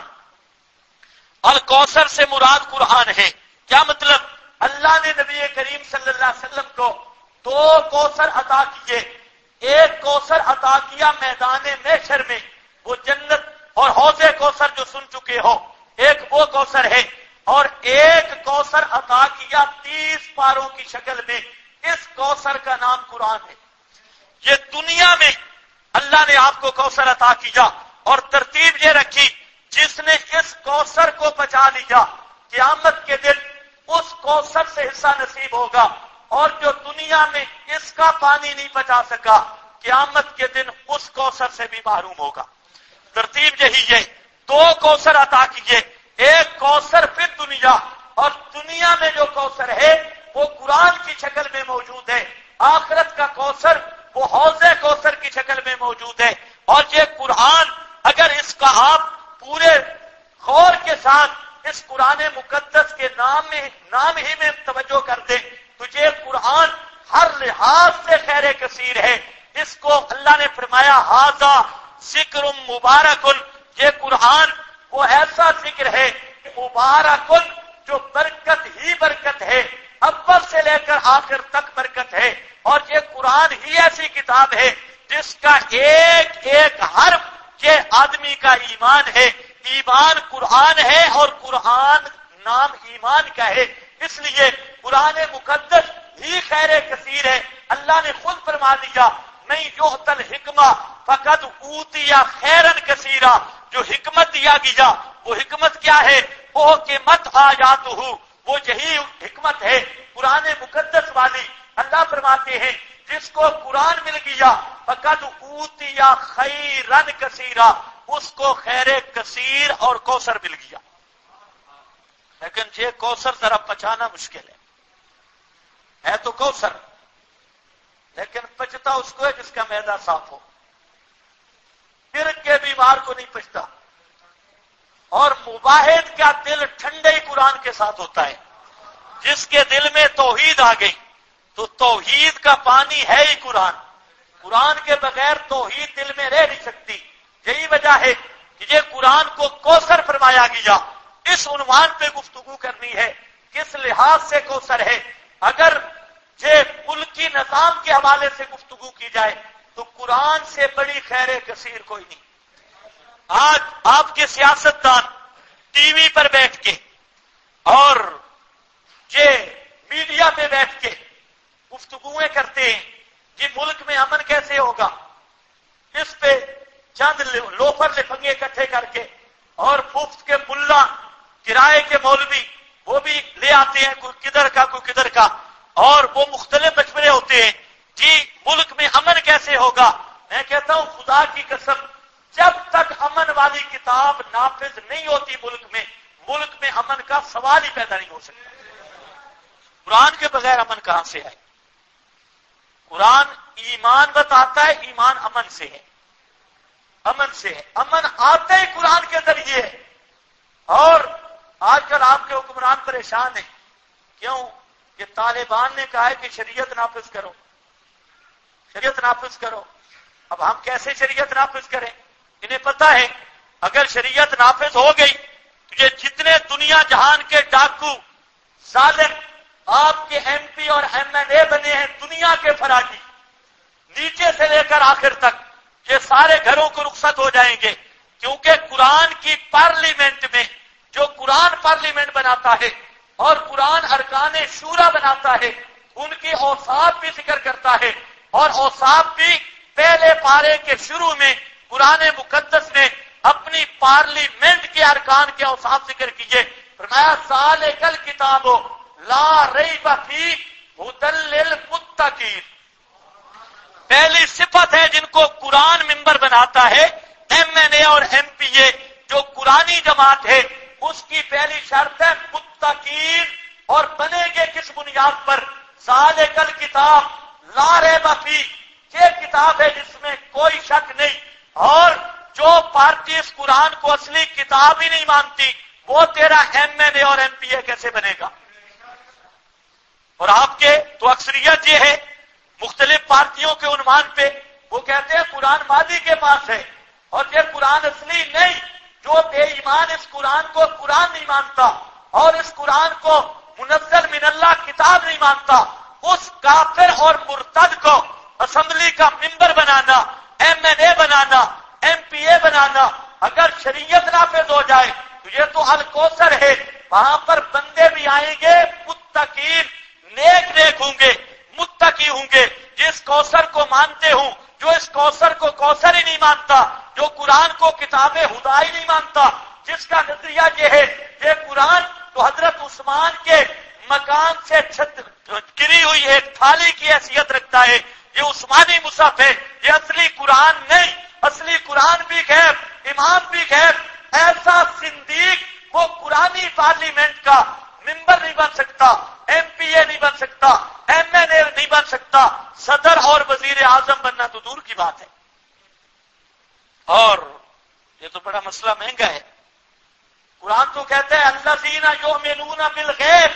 [SPEAKER 2] الکوثر سے مراد قرآن ہے۔ کیا مطلب؟ اللہ نے نبی کریم صلی اللہ علیہ وسلم کو دو کوثر عطا کیے، ایک کوثر عطا کیا میدان محشر میں، وہ جنت اور حوض کوثر جو سن چکے ہو، ایک وہ کوثر ہے، اور ایک کوثر عطا کیا 30 پاروں کی شکل میں، اس کوثر کا نام قرآن ہے۔ یہ دنیا میں اللہ نے آپ کو کوثر عطا کیا اور ترتیب یہ رکھی جس نے اس کوثر کو بچا لیا قیامت کے دن اس کوثر سے حصہ نصیب ہوگا، اور جو دنیا میں اس کا پانی نہیں بچا سکا قیامت کے دن اس کوثر سے بھی محروم ہوگا۔ ترتیب یہی ہے، دو کوثر عطا کیے، ایک کوثر پھر دنیا، اور دنیا میں جو کوثر ہے وہ قرآن کی شکل میں موجود ہے، آخرت کا کوثر وہ حوض کوثر کی شکل میں موجود ہے۔ اور یہ قرآن اگر اس کا آپ پورے غور کے ساتھ اس قرآن مقدس کے نام ہی میں توجہ کر دیں تو یہ قرآن ہر لحاظ سے خیر کثیر ہے۔ اس کو اللہ نے فرمایا ھذا ذکر مبارک، یہ قرآن وہ ایسا ذکر ہے مبارک جو برکت ہی برکت ہے، اول سے لے کر آخر تک برکت ہے۔ اور یہ قرآن ہی ایسی کتاب ہے جس کا ایک ایک حرف یہ آدمی کا ایمان ہے، ایمان قرآن ہے اور قرآن نام ایمان کا ہے، اس لیے قرآن مقدس ہی خیر کثیر ہے۔ اللہ نے خود فرما دیا نہیں یؤتی الحکمہ فقد اوتی خیرا کثیرا، جو حکمت دیا گیا وہ حکمت کیا ہے؟ وہ کہ مت آیاتہ، وہ یہی حکمت ہے قرآن مقدس والی۔ اللہ فرماتے ہیں جس کو قرآن مل گیا فقد اوتی خیرا کثیرا، اس کو خیر کثیر اور کوثر مل گیا۔ لیکن یہ کوثر ذرا پچانا مشکل ہے تو کوثر، لیکن پچتا اس کو ہے جس کا معدہ صاف ہو، پھر کے بیمار کو نہیں پچتا۔ اور مباحد کا دل ٹھنڈے ہی قرآن کے ساتھ ہوتا ہے، جس کے دل میں توحید آ گئی تو توحید کا پانی ہے ہی قرآن، قرآن کے بغیر توحید دل میں رہ نہیں سکتی۔ یہی وجہ ہے کہ یہ قرآن کو کوثر فرمایا گیا۔ اس عنوان پہ گفتگو کرنی ہے کس لحاظ سے کوثر ہے۔ اگر یہ ملکی نظام کے حوالے سے گفتگو کی جائے تو قرآن سے بڑی خیر کثیر کوئی نہیں۔ آج آپ کے سیاستدان ٹی وی پر بیٹھ کے اور یہ میڈیا پہ بیٹھ کے گفتگویں کرتے ہیں کہ ملک میں امن کیسے ہوگا، اس پہ چند لوفر لفنگے اکٹھے کر کے اور مفت کے ملا کرائے کے مولوی وہ بھی لے آتے ہیں، کوئی کدھر کا کوئی کدھر کا، اور وہ مختلف مشورے ہوتے ہیں جی ملک میں امن کیسے ہوگا۔ میں کہتا ہوں خدا کی قسم جب تک امن والی کتاب نافذ نہیں ہوتی ملک میں امن کا سوال ہی پیدا نہیں ہو سکتا۔ قرآن کے بغیر امن کہاں سے آئے؟ قرآن ایمان بتاتا ہے، ایمان امن سے ہے، امن سے ہے، امن آتے ہی قرآن کے ذریعے ہے۔ اور آج کل آپ کے حکمران پریشان ہیں، کیوں؟ کہ طالبان نے کہا ہے کہ شریعت نافذ کرو، شریعت نافذ کرو۔ اب ہم کیسے شریعت نافذ کریں؟ انہیں پتا ہے اگر شریعت نافذ ہو گئی تو یہ جتنے دنیا جہان کے ڈاکو ظالم آپ کے ایم پی اور ایم این اے بنے ہیں دنیا کے فراڈی، نیچے سے لے کر آخر تک یہ سارے گھروں کو رخصت ہو جائیں گے، کیونکہ قرآن کی پارلیمنٹ میں جو قرآن پارلیمنٹ بناتا ہے اور قرآن ارکان شورا بناتا ہے ان کی اوصاف بھی ذکر کرتا ہے، اور اوصاف بھی پہلے پارے کے شروع میں قرآن مقدس نے اپنی پارلیمنٹ کے ارکان کے اوصاف ذکر کیے۔ فرمایا ذالک الکتاب لا ریب فیہ ھدی للمتقین۔ پہلی صفت ہے جن کو قرآن ممبر بناتا ہے، ایم این اے اور ایم پی اے جو قرآنی جماعت ہے، اس کی پہلی شرط ہے متقین، اور بنے گے کس بنیاد پر؟ ذالک الکتاب لا ریب فیہ، یہ کتاب ہے جس میں کوئی شک نہیں، اور جو پارٹی اس قرآن کو اصلی کتاب ہی نہیں مانتی وہ تیرا ایم این اے اور ایم پی اے کیسے بنے گا؟ اور آپ کے تو اکثریت یہ ہے مختلف پارٹیوں کے عنوان پہ وہ کہتے ہیں قرآن مادی کے پاس ہے، اور یہ قرآن اصلی نہیں۔ جو بے ایمان اس قرآن کو قرآن نہیں مانتا اور اس قرآن کو منزل من اللہ کتاب نہیں مانتا، اس کافر اور مرتد کو اسمبلی کا ممبر بنانا، ایم این اے بنانا، ایم پی اے بنانا، اگر شریعت نافذ ہو جائے تو یہ تو الکوثر ہے، وہاں پر بندے بھی آئیں گے متقین، نیک ہوں گے، متقی ہوں گے، جس کوثر کو مانتے ہوں۔ جو اس کوثر کو کوثر ہی نہیں مانتا، جو قرآن کو کتاب خدا ہی نہیں مانتا، جس کا نظریہ یہ ہے یہ قرآن تو حضرت عثمان کے مکان سے گری ہوئی ایک تھالی کی حیثیت رکھتا ہے، یہ عثمانی مصحف ہے، یہ اصلی قرآن نہیں، اصلی قرآن بھی غیب، امام بھی غیب۔ ایسا زندیق وہ قرآنی پارلیمنٹ کا ممبر نہیں بن سکتا، ایم پی اے نہیں بن سکتا، ایم این اے نہیں بن سکتا، صدر اور وزیر اعظم بننا تو دور کی بات ہے۔ اور یہ تو بڑا مسئلہ مہنگا ہے۔ قرآن تو کہتا ہے الذین یؤمنون بالغیب،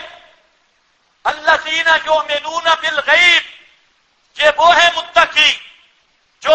[SPEAKER 2] الذین یؤمنون بالغیب، یہ وہ ہے متقی جو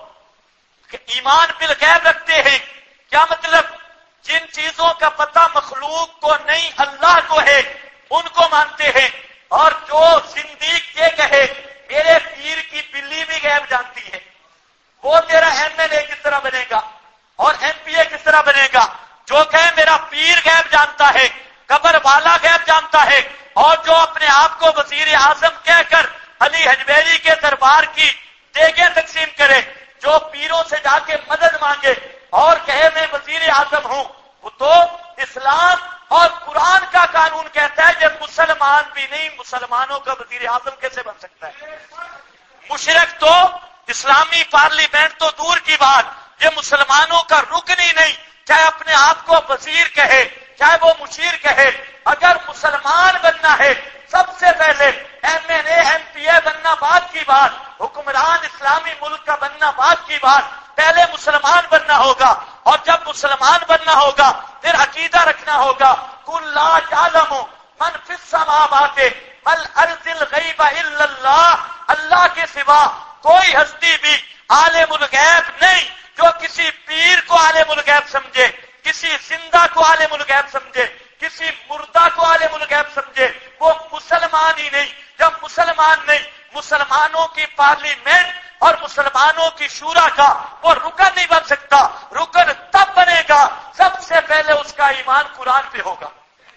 [SPEAKER 2] ایمان بالغیب رکھتے ہیں۔ کیا مطلب؟ جن چیزوں کا پتہ مخلوق کو نہیں اللہ کو ہے ان کو مانتے ہیں، اور جو زندیق یہ کہے میرے پیر کی بلی بھی غیب جانتی ہے، وہ تیرا ایم این اے کس طرح بنے گا اور ایم پی اے کس طرح بنے گا؟ جو کہے میرا پیر غیب جانتا ہے، قبر والا غیب جانتا ہے، اور جو اپنے آپ کو وزیر اعظم کہہ کر علی حجویری کے دربار کی دیگیں تقسیم کرے، جو پیروں سے جا کے مدد مانگے اور کہے میں وزیر اعظم ہوں، وہ تو اسلام اور قرآن کا قانون کہتا ہے کہ مسلمان بھی نہیں، مسلمانوں کا وزیر اعظم کیسے بن سکتا ہے؟ مشرک تو اسلامی پارلیمنٹ تو دور کی بات، یہ مسلمانوں کا رکن ہی نہیں، چاہے اپنے آپ کو وزیر کہے چاہے وہ مشیر کہے۔ اگر مسلمان بننا ہے سب سے پہلے M N A M P A بننا بات کی بات، حکمران اسلامی ملک کا بننا بات کی بات، پہلے مسلمان بننا ہوگا، اور جب مسلمان بننا ہوگا پھر عقیدہ رکھنا ہوگا قل لا یعلم من فی السماوات والارض الغیب الا اللہ، اللہ کے سوا کوئی ہستی بھی عالم الغیب نہیں۔ جو کسی پیر کو عالم الغیب سمجھے، کسی زندہ کو عالم الغیب سمجھے، کسی مردہ کو عالم الغیب سمجھے، وہ مسلمان ہی نہیں۔ جب مسلمان نہیں، مسلمانوں کی پارلیمنٹ اور مسلمانوں کی شورا کا وہ رکن نہیں بن سکتا۔ رکن تب بنے گا سب سے پہلے اس کا ایمان قرآن پہ ہوگا۔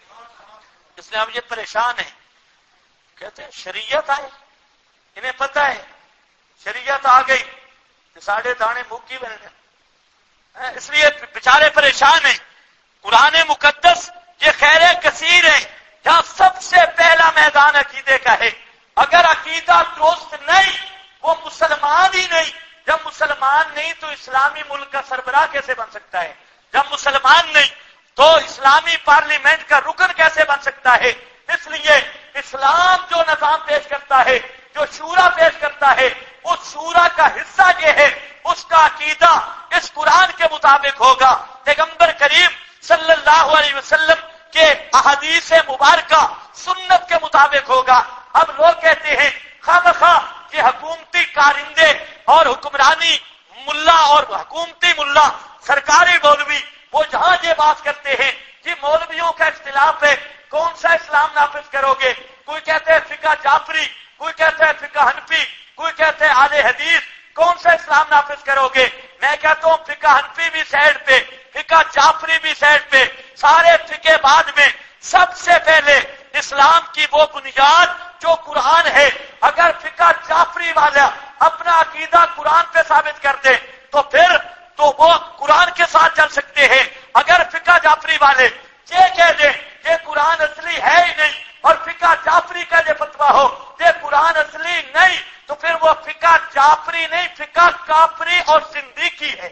[SPEAKER 2] اس لیے ہم یہ پریشان ہیں، کہتے ہیں شریعت آئے، انہیں پتہ ہے شریعت آ گئی کہ ساڑھے دانے مکی بن گئے، اس لیے بیچارے پریشان ہیں۔ قرآن مقدس یہ خیر کثیر ہے، جہاں سب سے پہلا میدان عقیدے کا ہے۔ اگر عقیدہ درست نہیں وہ مسلمان ہی نہیں۔ جب مسلمان مسلمان نہیں تو اسلامی ملک کا سربراہ کیسے بن سکتا ہے؟ جب مسلمان نہیں تو اسلامی پارلیمنٹ کا رکن کیسے بن سکتا ہے؟ اس لیے اسلام جو نظام پیش کرتا ہے، جو شورا پیش کرتا ہے، اس شورا کا حصہ یہ ہے، اس کا عقیدہ اس قرآن کے مطابق ہوگا، پیغمبر کریم صلی اللہ علیہ وسلم کے احادیث مبارکہ سنت کے مطابق ہوگا۔ اب لوگ کہتے ہیں خواہ یہ حکومتی کارندے اور حکمرانی ملا اور حکومتی ملا سرکاری مولوی وہ جہاں یہ بات کرتے ہیں کہ مولویوں کا اختلاف ہے، کون سا اسلام نافذ کرو گے؟ کوئی کہتے ہیں فقہ جعفری، کوئی کہتے ہیں فقہ حنفی، کوئی کہتے ہیں اہل حدیث، کون سا اسلام نافذ کرو گے؟ میں کہتا ہوں فقہ حنفی بھی سائڈ پہ، فقہ جعفری بھی سائڈ پہ، سارے فقہ بعد میں، سب سے پہلے اسلام کی وہ بنیاد جو قرآن ہے۔ اگر فقہ جعفری والا اپنا عقیدہ قرآن پہ ثابت کر دے تو پھر تو وہ قرآن کے ساتھ چل سکتے ہیں۔ اگر فقہ جعفری والے یہ کہہ دیں یہ قرآن اصلی ہے ہی نہیں اور فقہ جعفری کا یہ فتویٰ ہو یہ قرآن اصلی نہیں، تو پھر وہ فقہ جعفری نہیں، فقہ کافری اور زندیقی ہے،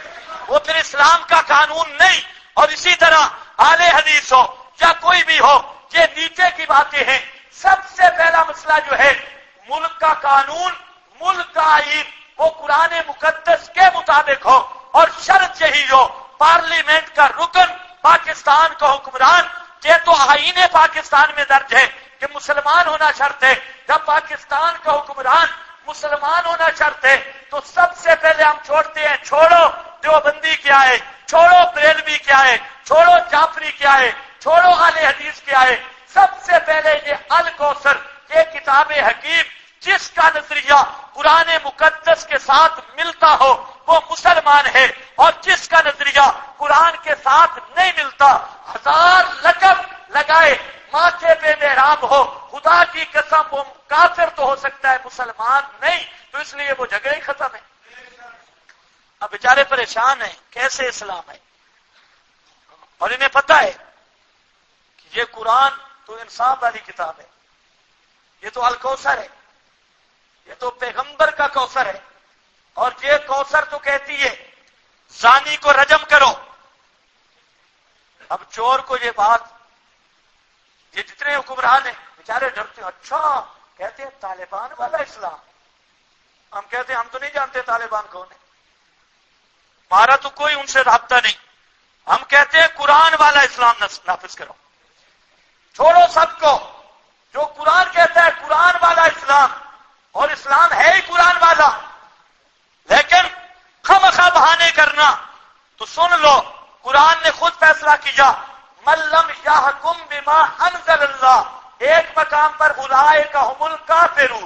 [SPEAKER 2] وہ پھر اسلام کا قانون نہیں۔ اور اسی طرح اہل حدیث ہو یا کوئی بھی ہو، یہ نیچے کی باتیں ہیں۔ سب سے پہلا مسئلہ جو ہے ملک کا قانون، ملک کا آئین وہ قرآن مقدس کے مطابق ہو، اور شرط یہی ہو پارلیمنٹ کا رکن پاکستان کا حکمران، یہ تو آئین پاکستان میں درج ہے کہ مسلمان ہونا شرط ہے۔ جب پاکستان کا حکمران مسلمان ہونا شرط ہے تو سب سے پہلے ہم چھوڑتے ہیں، چھوڑو دیوبندی کیا ہے، چھوڑو بریلوی کیا ہے، چھوڑو جعفری کیا ہے، چھوڑو اہل حدیث کیا ہے۔ سب سے پہلے یہ الکوثر، یہ کتاب حکیم جس کا نظریہ قرآن مقدس کے ساتھ ملتا ہو وہ مسلمان ہے، اور جس کا نظریہ قرآن کے ساتھ نہیں ملتا، ہزار لقب لگائے، ماتھے پہ محراب ہو، خدا کی قسم وہ کافر تو ہو سکتا ہے مسلمان نہیں، تو اس لیے وہ جگہ ہی ختم ہے۔ اب بیچارے پریشان ہیں کیسے اسلام ہے، اور انہیں پتہ ہے کہ یہ قرآن تو انصاف والی کتاب ہے، یہ تو الکوثر ہے، یہ تو پیغمبر کا کوثر ہے، اور یہ کوثر تو کہتی ہے زانی کو رجم کرو۔ اب چور کو یہ بات، یہ جتنے حکمران ہیں بیچارے ڈرتے ہیں، اچھا کہتے ہیں طالبان والا اسلام، ہم کہتے ہیں ہم تو نہیں جانتے طالبان کون ہے، ہمارا تو کوئی ان سے رابطہ نہیں، ہم کہتے ہیں قرآن والا اسلام نافذ کرو، چھوڑو سب کو، جو قرآن کہتا ہے قرآن والا اسلام، اور اسلام ہے ہی قرآن والا۔ لیکن خواہ بہانے کرنا تو سن لو، قرآن نے خود فیصلہ کیا، من لم یحکم بما انزل اللہ، ایک مقام پر اولئک هم الکافرون،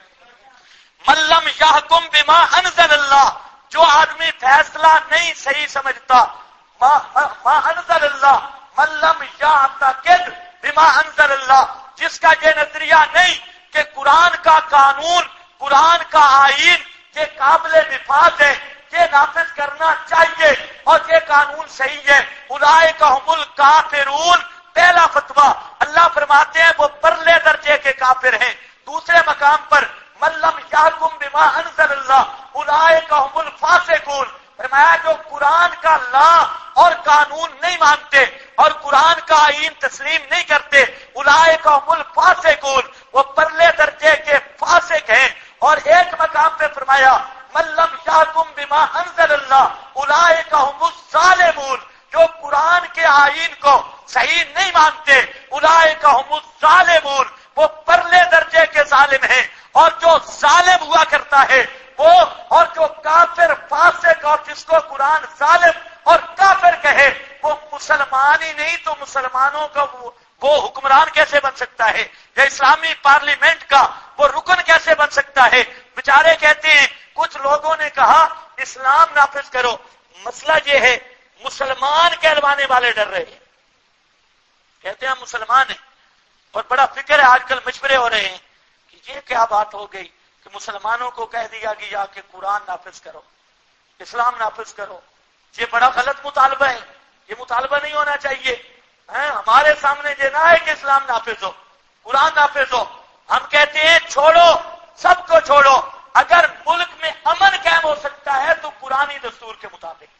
[SPEAKER 2] من لم یحکم بما انزل اللہ، جو آدمی فیصلہ نہیں صحیح سمجھتا، ما انزل اللہ، من لم یعتقد بما انزل اللہ، جس کا یہ نظریہ نہیں کہ قرآن کا قانون، قرآن کا آئین یہ قابل نفاذ ہے، یہ نافذ کرنا چاہیے اور یہ قانون صحیح ہے، اولئک هم الکافرون، پہلا فتویٰ اللہ فرماتے ہیں وہ پرلے درجے کے کافر ہیں۔ دوسرے مقام پر من لم یحکم بما انزل اللہ اولئک هم الفاسقون، فرمایا جو قرآن کا لا اور قانون نہیں مانتے اور قرآن کا آئین تسلیم نہیں کرتے، اولئک هم الفاسقون، وہ پرلے درجے کے فاسق ہیں۔ اور ایک مقام پہ فرمایا من لم یحکم بما انزل اللہ اولئک هم الظالمون، جو قرآن کے آئین کو صحیح نہیں مانتے، اولئک هم الظالمون، وہ پرلے درجے کے ظالم ہیں۔ اور جو ظالم ہوا کرتا ہے وہ، اور جو کافر فاسق اور جس کو قرآن ظالم اور کافر کہے وہ مسلمان ہی نہیں تو مسلمانوں کا وہ حکمران کیسے بن سکتا ہے، یا اسلامی پارلیمنٹ کا وہ رکن کیسے بن سکتا ہے؟ بیچارے کہتے ہیں کچھ لوگوں نے کہا اسلام نافذ کرو، مسئلہ یہ ہے مسلمان کہلوانے والے ڈر رہے ہیں، کہتے ہیں ہم مسلمان ہیں، اور بڑا فکر ہے، آج کل مشورے ہو رہے ہیں کہ یہ کیا بات ہو گئی کہ مسلمانوں کو کہہ دیا گیا کہ قرآن نافذ کرو، اسلام نافذ کرو، یہ بڑا غلط مطالبہ ہے، یہ مطالبہ نہیں ہونا چاہیے۔ ہمارے سامنے یہ نہ ہے کہ اسلام نافذ ہو، قرآن نافذ ہو، ہم کہتے ہیں چھوڑو، سب کو چھوڑو، اگر ملک میں امن قائم ہو سکتا سکتا ہے تو قرآنی دستور کے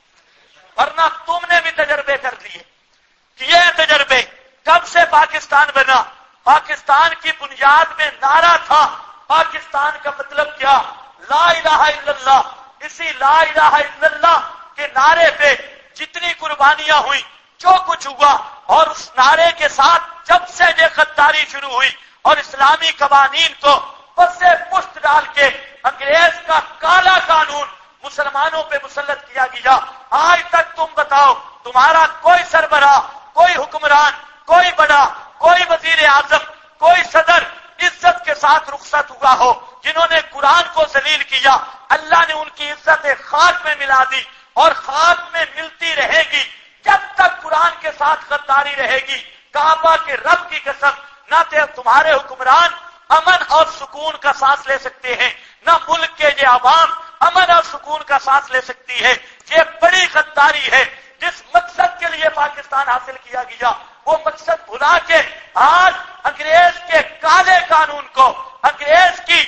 [SPEAKER 2] مطابق، ورنہ تم نے بھی تجربے کر لیے، کیے تجربے۔ کب سے پاکستان بنا؟ پاکستان کی بنیاد میں نعرہ تھا، پاکستان کا مطلب کیا؟ لا الہ الا اللہ۔ اسی لا الہ الا اللہ کے نعرے پہ جتنی قربانیاں ہوئی، جو کچھ ہوا، اور اس نعرے کے ساتھ جب سے یہ غداری شروع ہوئی اور اسلامی قوانین کو پسے پشت ڈال کے انگریز کا کالا قانون مسلمانوں پہ مسلط کیا گیا، آج تک تم بتاؤ تمہارا کوئی سربراہ، کوئی حکمران، کوئی بڑا، کوئی وزیر اعظم، کوئی صدر عزت کے ساتھ رخصت ہوا ہو جنہوں نے قرآن کو ذلیل کیا؟ اللہ نے ان کی عزت خاک میں ملا دی، اور خاک میں ملتی رہے گی جب تک قرآن کے ساتھ غداری رہے گی۔ کعبہ کے رب کی قسم، نہ تمہارے حکمران امن اور سکون کا سانس لے سکتے ہیں، نہ ملک کے یہ عوام امن اور سکون کا سانس لے سکتی ہے۔ یہ بڑی غداری ہے۔ جس مقصد کے لیے پاکستان حاصل کیا گیا، وہ مقصد بھلا کے آج انگریز کے کالے قانون کو، انگریز کی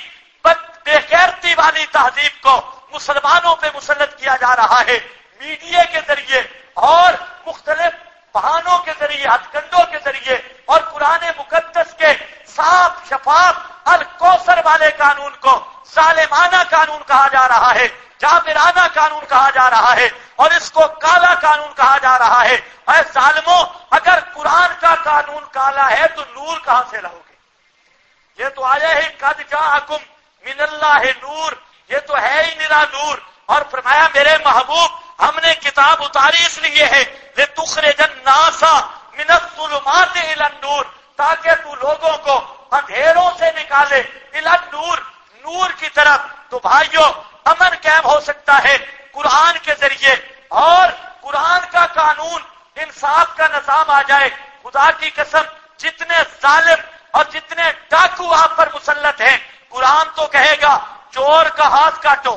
[SPEAKER 2] بے غیرتی والی تہذیب کو مسلمانوں پہ مسلط کیا جا رہا ہے، میڈیا کے ذریعے اور مختلف بہانوں کے ذریعے، ہتھ کنڈوں کے ذریعے، اور قرآن مقدس کے صاف شفاف الکوثر والے قانون کو ظالمانہ قانون کہا جا رہا ہے، جابرانہ قانون کہا جا رہا ہے، اور اس کو کالا قانون کہا جا رہا ہے۔ اے ظالموں، اگر قرآن کا قانون کالا ہے تو نور کہاں سے لاؤ گے؟ یہ تو آیا ہے قد جاءکم من اللہ نور، یہ تو ہے ہی نرا نور۔ اور فرمایا میرے محبوب، ہم نے کتاب اتاری اس لیے ہے لتخرج الناس من الظلمات الی النور، تاکہ تو لوگوں کو اندھیروں سے نکالے الی النور، نور کی طرف۔ تو بھائیو، امن قائم ہو سکتا ہے قرآن کے ذریعے، اور قرآن کا قانون، انصاف کا نظام آ جائے۔ خدا کی قسم، جتنے ظالم اور جتنے ڈاکو آپ پر مسلط ہیں، قرآن تو کہے گا چور کا ہاتھ کاٹو،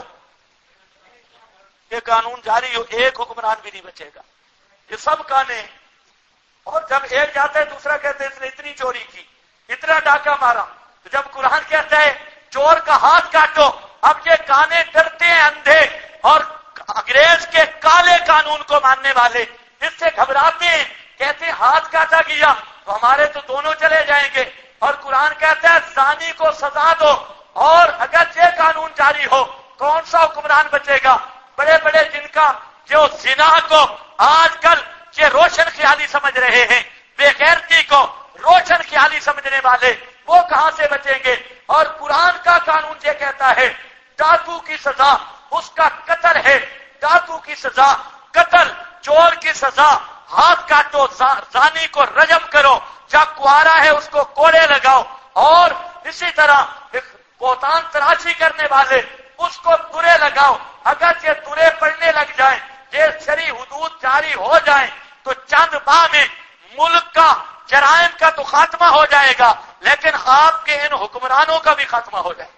[SPEAKER 2] یہ قانون جاری ہو، ایک حکمران بھی نہیں بچے گا، یہ سب کانے۔ اور جب ایک جاتا ہے دوسرا کہتا ہے اس نے اتنی چوری کی، اتنا ڈاکہ مارا، تو جب قرآن کہتا ہے چور کا ہاتھ کاٹو، اب یہ کانے ڈرتے ہیں اندھے، اور انگریز کے کالے قانون کو ماننے والے اس سے گھبراتے ہیں، کہتے ہیں ہاتھ کاٹا گیا تو ہمارے تو دونوں چلے جائیں گے۔ اور قرآن کہتا ہے زانی کو سزا دو، اور اگر یہ قانون جاری ہو کون سا حکمران بچے گا؟ بڑے بڑے جن کا جو زنا کو آج کل یہ روشن خیالی سمجھ رہے ہیں، بے غیرتی کو روشن خیالی سمجھنے والے، وہ کہاں سے بچیں گے؟ اور قرآن کا قانون یہ کہتا ہے ڈاکو کی سزا اس کا قتل ہے، ڈاکو کی سزا قتل، چور کی سزا ہاتھ کاٹو، زانی کو رجم کرو، جب کوارا ہے اس کو کوڑے لگاؤ، اور اسی طرح بہتان تراشی کرنے والے اس کو درے لگاؤ۔ اگر یہ درے پڑنے لگ جائیں، یہ شرعی حدود جاری ہو جائیں، تو چند ماہ میں ملک کا جرائم کا تو خاتمہ ہو جائے گا، لیکن آپ کے ان حکمرانوں کا بھی خاتمہ ہو جائے۔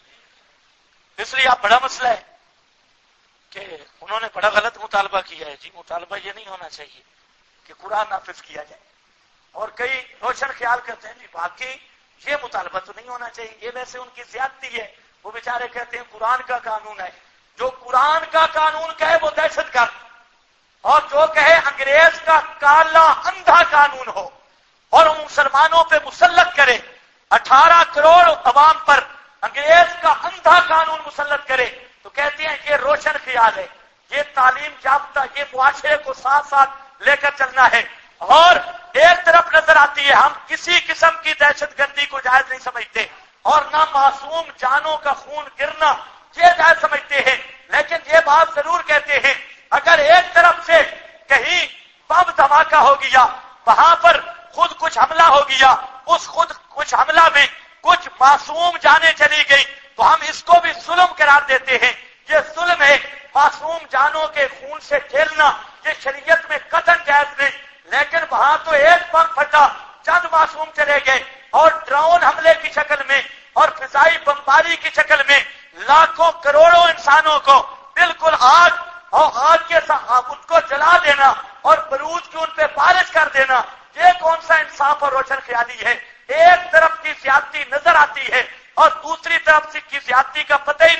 [SPEAKER 2] اس لیے آپ بڑا مسئلہ ہے کہ انہوں نے بڑا غلط مطالبہ کیا ہے۔ جی مطالبہ یہ نہیں ہونا چاہیے کہ قرآن نافذ کیا جائے، اور کئی روشن خیال کرتے ہیں جی باقی یہ مطالبہ تو نہیں ہونا چاہیے، یہ ویسے ان کی زیادتی ہے۔ وہ بیچارے کہتے ہیں قرآن کا قانون ہے، جو قرآن کا قانون کہے وہ دہشت گرد، اور جو کہے انگریز کا کالا اندھا قانون ہو اور مسلمانوں پہ مسلط کرے، 18 کروڑ عوام پر انگریز کا اندھا قانون مسلط کرے، تو کہتے ہیں یہ روشن خیال ہے، یہ تعلیم یافتہ، یہ معاشرے کو ساتھ ساتھ لے کر چلنا ہے۔ اور ایک طرف نظر آتی ہے ہم کسی قسم کی دہشت گردی کو جائز نہیں سمجھتے، اور نہ معصوم جانوں کا خون گرنا یہ جائز سمجھتے ہیں، لیکن یہ بات ضرور کہتے ہیں اگر ایک طرف سے کہیں بم دھماکہ ہو گیا، وہاں پر خود کچھ حملہ ہو گیا، اس خود کچھ حملہ میں کچھ معصوم جانیں چلی گئی، تو ہم اس کو بھی ظلم قرار دیتے ہیں۔ یہ ظلم ہے، معصوم جانوں کے خون سے کھیلنا یہ شریعت میں قطعاً جائز نہیں، لیکن وہاں تو ایک بم پھٹا، چند معصوم چلے گئے، اور ڈرون حملے کی شکل میں اور فضائی بمباری کی شکل میں لاکھوں کروڑوں انسانوں کو بالکل آگ اور آگ کے ساتھ ان کو جلا دینا اور بروج کی ان پہ بارش کر دینا، یہ کون سا انصاف اور روشن خیالی ہے؟ ایک طرف کی زیادتی نظر آتی ہے اور دوسری طرف سے کی زیادتی کا پتہ ہی نہیں،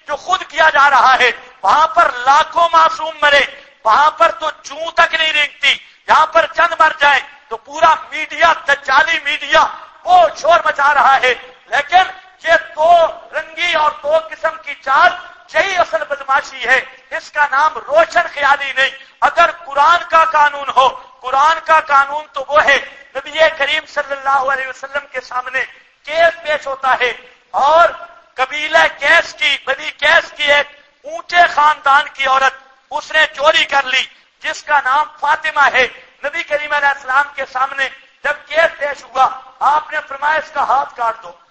[SPEAKER 2] جو خود کیا جا رہا ہے، وہاں پر لاکھوں معصوم مرے، وہاں پر تو چوں تک نہیں رینگتی، یہاں پر چند مر جائیں تو پورا میڈیا، دجالی میڈیا وہ شور مچا رہا ہے۔ لیکن یہ دو رنگی اور دو قسم کی چال، یہی اصل بدماشی ہے، اس کا نام روشن خیالی نہیں۔ اگر قرآن کا قانون ہو، قرآن کا قانون تو وہ ہے، نبی کریم صلی اللہ علیہ وسلم کے سامنے کیس پیش ہوتا ہے اور قبیلہ کیس کی، بنی کیس کی ایک اونچے خاندان کی عورت، اس نے چوری کر لی جس کا نام فاطمہ ہے۔ نبی کریم علیہ السلام کے سامنے جب کیس پیش ہوا، آپ نے فرمایا اس کا ہاتھ کاٹ دو۔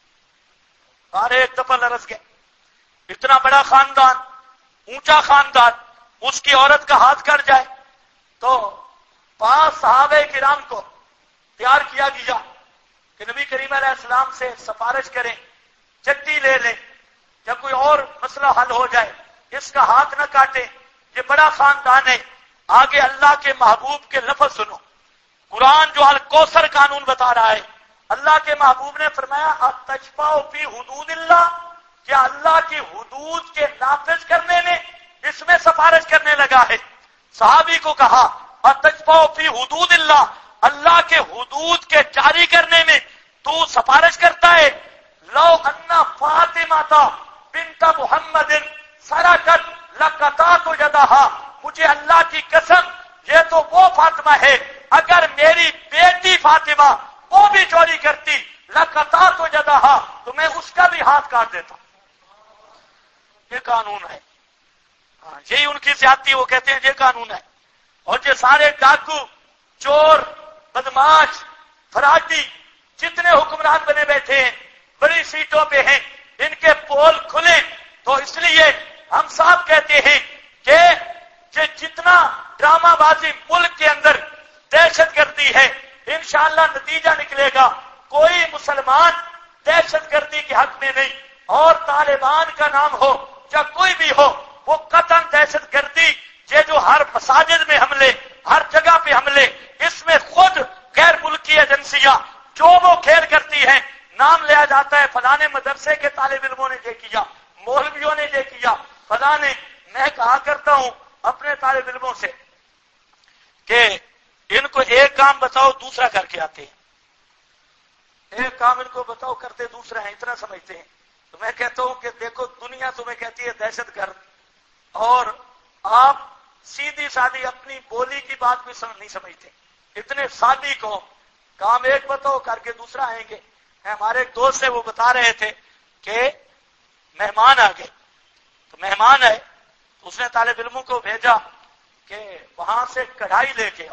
[SPEAKER 2] سارے ایک دفعہ لرز گئے، اتنا بڑا خاندان، اونچا خاندان، اس کی عورت کا ہاتھ کٹ جائے۔ تو 5 صحابہ کرام کو تیار کیا گیا کہ نبی کریم علیہ السلام سے سفارش کریں، چٹی لے لیں، جب کوئی اور مسئلہ حل ہو جائے، اس کا ہاتھ نہ کاٹیں، یہ بڑا خاندان ہے۔ آگے اللہ کے محبوب کے لفظ سنو، قرآن جو الکوثر قانون بتا رہا ہے، اللہ کے محبوب نے فرمایا اتشفعوا فی حدود اللہ، کیا اللہ کی حدود کے نافذ کرنے میں اس میں سفارش کرنے لگا ہے؟ صحابی کو کہا اتشفعوا فی حدود اللہ، اللہ کے حدود کے جاری کرنے میں تو سفارش کرتا ہے؟ لو ان فاطمہ بنت محمد سرقت لقطعت یدہا، مجھے اللہ کی قسم یہ تو وہ فاطمہ ہے، اگر میری بیٹی فاطمہ وہ بھی چوری کرتی لقطعت یدہا تو میں اس کا بھی ہاتھ کاٹ دیتا۔ یہ قانون ہے، یہی ان کی زیادتی، وہ کہتے ہیں یہ قانون ہے۔ اور یہ سارے ڈاکو، چور، بدماش، فراڈی جتنے حکمران بنے بیٹھے ہیں، بڑی سیٹوں پہ ہیں، ان کے پول کھلیں تو اس لیے ہم صاحب کہتے ہیں کہ جتنا ڈرامہ بازی ملک کے اندر دہشت گردی ہے، انشاءاللہ نتیجہ نکلے گا کوئی مسلمان دہشت گردی کے حق میں نہیں، اور طالبان کا نام ہو یا کوئی بھی ہو، وہ قطعاً دہشت گردی، یہ جو ہر مساجد میں حملے، ہر جگہ پہ حملے، اس میں خود غیر ملکی ایجنسیاں جو وہ کھیل کرتی ہیں، نام لیا جاتا ہے فلانے مدرسے کے طالب علموں نے یہ کیا، مولویوں نے یہ کیا، فلانے۔ میں کہا کرتا ہوں اپنے طالب علموں سے کہ ان کو ایک کام بتاؤ دوسرا کر کے آتے ہیں، ایک کام ان کو بتاؤ کرتے دوسرا ہے، اتنا سمجھتے ہیں۔ تو میں کہتا ہوں کہ دیکھو دنیا تمہیں کہتی ہے دہشت گرد، اور آپ سیدھی سادھی اپنی بولی کی بات بھی نہیں سمجھتے، اتنے سادی قوم، کام ایک بتاؤ کر کے دوسرا آئیں گے۔ ہمارے ایک دوست سے وہ بتا رہے تھے کہ مہمان آ گئے، تو مہمان آئے تو اس نے طالب علموں کو بھیجا کہ وہاں سے کڑھائی لے کے آؤ۔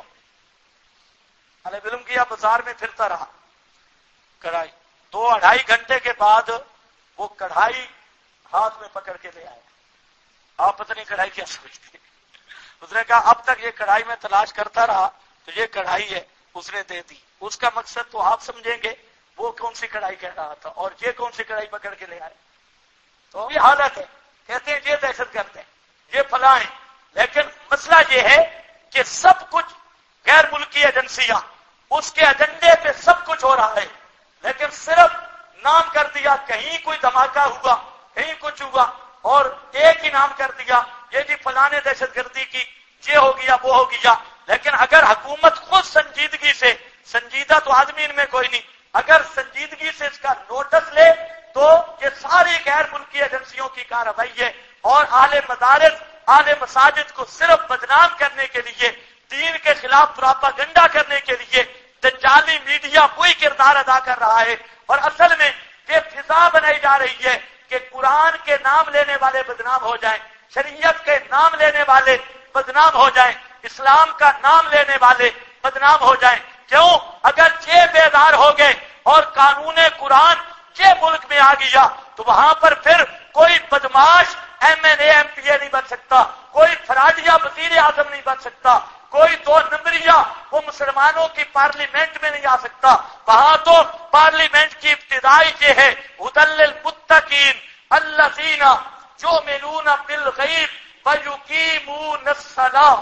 [SPEAKER 2] طالب علم کیا بازار میں پھرتا رہا، کڑھائی 2-2.5 گھنٹے کے بعد وہ کڑھائی ہاتھ میں پکڑ کے لے آیا۔ آپ پتہ نہیں کڑھائی کیا سمجھتے، اس نے کہا اب تک یہ کڑھائی میں تلاش کرتا رہا تو یہ کڑھائی ہے، اس نے دے دی۔ اس کا مقصد تو آپ سمجھیں گے وہ کون سی کڑھائی کہہ رہا تھا اور یہ کون سی کڑھائی پکڑ کے لے آئے۔ تو یہ حالت ہے، کہتے ہیں یہ دہشت گرد ہے، یہ فلاں ہے، لیکن مسئلہ یہ ہے کہ سب کچھ غیر ملکی ایجنسیاں، اس کے ایجنڈے پہ سب کچھ ہو رہا ہے، لیکن صرف نام کر دیا، کہیں کوئی دھماکہ ہوا، کہیں کچھ ہوا، اور ایک ہی نام کر دیا یہ جی فلانے دہشت گردی کی، یہ ہو گیا وہ ہو گیا۔ لیکن اگر حکومت خود سنجیدگی سے، سنجیدہ تو آدمی ان میں کوئی نہیں، اگر سنجیدگی سے اس کا نوٹس لے تو یہ ساری غیر ملکی ایجنسیوں کی کارروائی ہے، اور اہل مدارس، اہل مساجد کو صرف بدنام کرنے کے لیے، دین کے خلاف پراپاگنڈا کرنے کے لیے دجالی میڈیا کوئی کردار ادا کر رہا ہے، اور اصل میں یہ فضا بنائی جا رہی ہے کہ قرآن کے نام لینے والے بدنام ہو جائیں، شریعت کے نام لینے والے بدنام ہو جائیں، اسلام کا نام لینے والے بدنام ہو جائیں۔ کیوں؟ اگر یہ بیدار ہو گئے اور قانون قرآن یہ ملک میں آ گیا تو وہاں پر پھر کوئی بدماش MNA MPA نہیں بن سکتا، کوئی فراڈیا وزیر اعظم نہیں بن سکتا، کوئی 2 نمبریا وہ مسلمانوں کی پارلیمنٹ میں نہیں آ سکتا۔ وہاں تو پارلیمنٹ کی ابتدائی یہ ہے ھدی للمتقین الذین یؤمنون بالغیب ویقیمون الصلاۃ،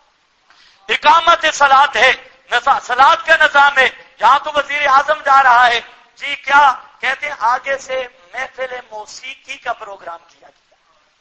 [SPEAKER 2] اقامت صلاۃ ہے، صلاۃ کا نظام ہے۔ یہاں تو وزیر اعظم جا رہا ہے، جی کیا کہتے ہیں، آگے سے محفل موسیقی کا پروگرام کیا گیا،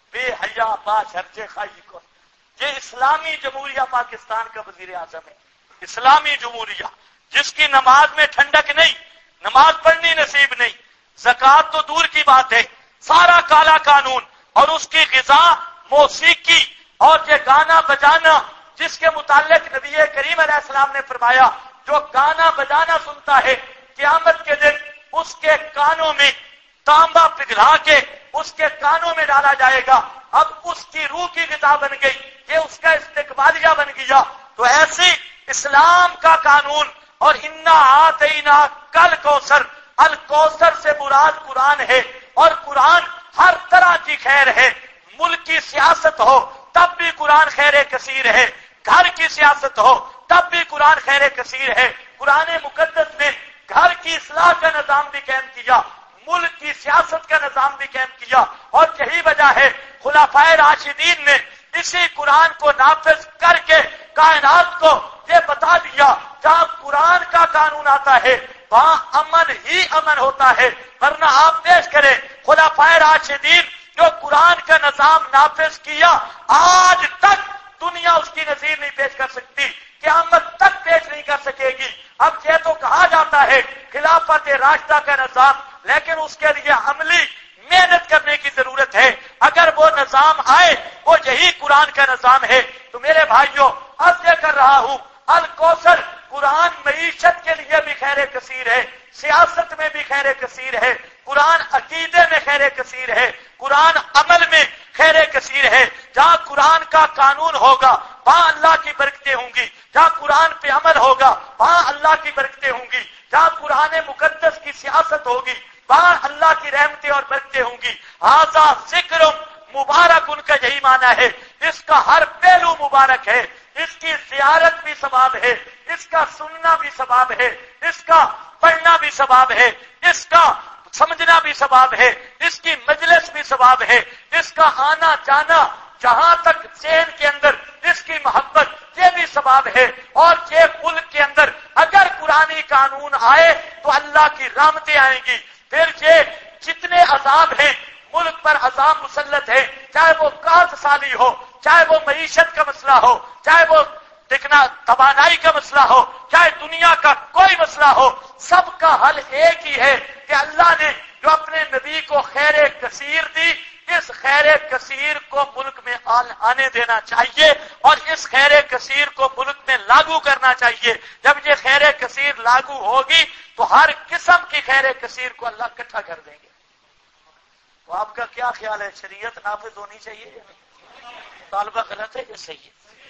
[SPEAKER 2] بے حیا با شرچ خائی کو. یہ اسلامی جمہوریہ پاکستان کا وزیر اعظم ہے. اسلامی جمہوریہ جس کی نماز میں ٹھنڈک نہیں، نماز پڑھنی نصیب نہیں، زکوٰۃ تو دور کی بات ہے، سارا کالا قانون، اور اس کی غذا موسیقی اور یہ گانا بجانا، جس کے متعلق نبی کریم علیہ السلام نے فرمایا جو گانا بجانا سنتا ہے قیامت کے دن اس کے کانوں میں تانبا پگھلا کے اس کے کانوں میں ڈالا جائے گا. اب اس کی روح کی غذا بن گئی، یہ اس کا استقبالیہ بن گیا. تو ایسی اسلام کا قانون، اور انا آتینا کل کوثر، الکوثر سے مراد قرآن ہے، اور قرآن ہر طرح کی خیر ہے. ملک کی سیاست ہو تب بھی قرآن خیر کثیر ہے، گھر کی سیاست ہو تب بھی قرآن خیر کثیر ہے. قرآن مقدس نے گھر کی اصلاح کا نظام بھی قائم کیا، ملک کی سیاست کا نظام بھی قائم کیا. اور یہی وجہ ہے خلفائے راشدین نے اسی قرآن کو نافذ کر کے کائنات کو یہ بتا دیا جہاں قرآن کا قانون آتا ہے وہاں امن ہی امن ہوتا ہے. ورنہ آپ پیش کریں خلفائے راشدین جو قرآن کا نظام نافذ کیا، آج تک دنیا اس کی نظیر نہیں پیش کر سکتی، قیامت تک پیش نہیں کر سکے گی. اب یہ تو کہا جاتا ہے خلافت راشدہ کا نظام، لیکن اس کے لیے عملی محنت کرنے کی ضرورت ہے. اگر وہ نظام آئے وہ یہی قرآن کا نظام ہے. تو میرے بھائیوں اب یہ کر رہا ہوں، الکوثر قرآن معیشت کے لیے بھی خیر کثیر ہے، سیاست میں بھی خیر کثیر ہے، قرآن عقیدے میں خیر کثیر ہے، قرآن عمل میں خیر کثیر ہے. جہاں قرآن کا قانون ہوگا وہاں اللہ کی برکتیں ہوں گی، جہاں قرآن پہ عمل ہوگا وہاں اللہ کی برکتیں ہوں گی، جہاں قرآن مقدس کی سیاست ہوگی وہاں اللہ کی رحمتیں اور برکتیں ہوں گی. ھذا ذکر مبارک، ان کا یہی معنی ہے، اس کا ہر پہلو مبارک ہے، اس کی زیارت بھی ثواب ہے، اس کا سننا بھی ثواب ہے، اس کا پڑھنا بھی ثواب ہے، اس کا سمجھنا بھی ثواب ہے، اس کی مجلس بھی ثواب ہے، اس کا آنا جانا جہاں تک ذہن کے اندر اس کی محبت یہ بھی ثواب ہے. اور یہ ملک کے اندر اگر قرآنی قانون آئے تو اللہ کی رحمتیں آئیں گی. پھر یہ جتنے عذاب ہیں ملک پر عذاب مسلط ہے، چاہے وہ قحط سالی ہو، چاہے وہ معیشت کا مسئلہ ہو، چاہے وہ توانائی کا مسئلہ ہو، چاہے دنیا کا کوئی مسئلہ ہو، سب کا حل ایک ہی ہے کہ اللہ نے جو اپنے نبی کو خیر کثیر دی، اس خیر کثیر کو ملک میں آنے دینا چاہیے اور اس خیر کثیر کو ملک میں لاگو کرنا چاہیے. جب یہ خیر کثیر لاگو ہوگی تو ہر قسم کی خیر کثیر کو اللہ اکٹھا کر دیں گے. تو آپ کا کیا خیال ہے، شریعت نافذ ہونی چاہیے یا نہیں؟ طالبہ غلط ہے کہ صحیح ہے؟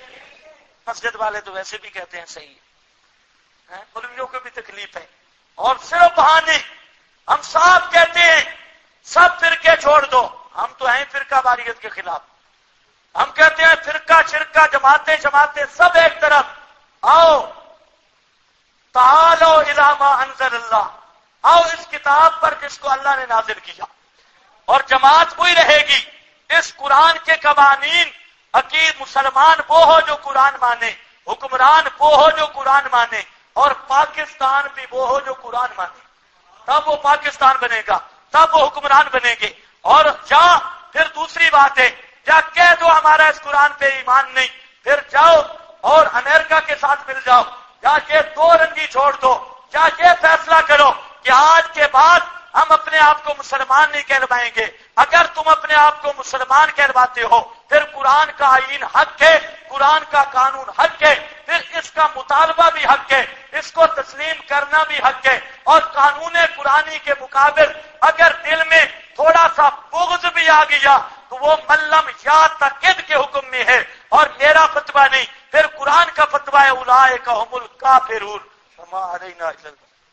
[SPEAKER 2] مسجد والے تو ویسے بھی کہتے ہیں صحیح ہے، مولویوں کو بھی تکلیف ہے. اور صرف بہانے، ہم صاحب کہتے ہیں سب فرقے چھوڑ دو، ہم تو ہیں فرقہ واریت کے خلاف. ہم کہتے ہیں فرقہ شرکہ جماعتیں سب ایک طرف، آؤ تعالوا الی ما انزل اللہ، آؤ اس کتاب پر جس کو اللہ نے نازل کیا. اور جماعت وہی رہے گی، اس قرآن کے قوانین. عقید مسلمان وہ ہو جو قرآن مانے، حکمران وہ ہو جو قرآن مانے، اور پاکستان بھی وہ ہو جو قرآن مانے. تب وہ پاکستان بنے گا، تب وہ حکمران بنیں گے. اور جہاں پھر دوسری بات ہے، یا کہہ دو ہمارا اس قرآن پہ ایمان نہیں، پھر جاؤ اور امریکہ کے ساتھ مل جاؤ، یا یہ دو رنگی چھوڑ دو، یا یہ فیصلہ کرو کہ آج کے بعد ہم اپنے آپ کو مسلمان نہیں کہلوائیں گے. اگر تم اپنے آپ کو مسلمان کہلواتے ہو پھر قرآن کا آئین حق ہے، قرآن کا قانون حق ہے، پھر اس کا مطالبہ بھی حق ہے، اس کو تسلیم کرنا بھی حق ہے. اور قانون قرآنی کے مقابل اگر دل میں تھوڑا سا بغض بھی آ گیا تو وہ ملم یا تقید کے حکم میں ہے اور میرا فتویٰ نہیں، پھر قرآن کا فتویٰ ہے اولئک هم الکافرون وما علینا الا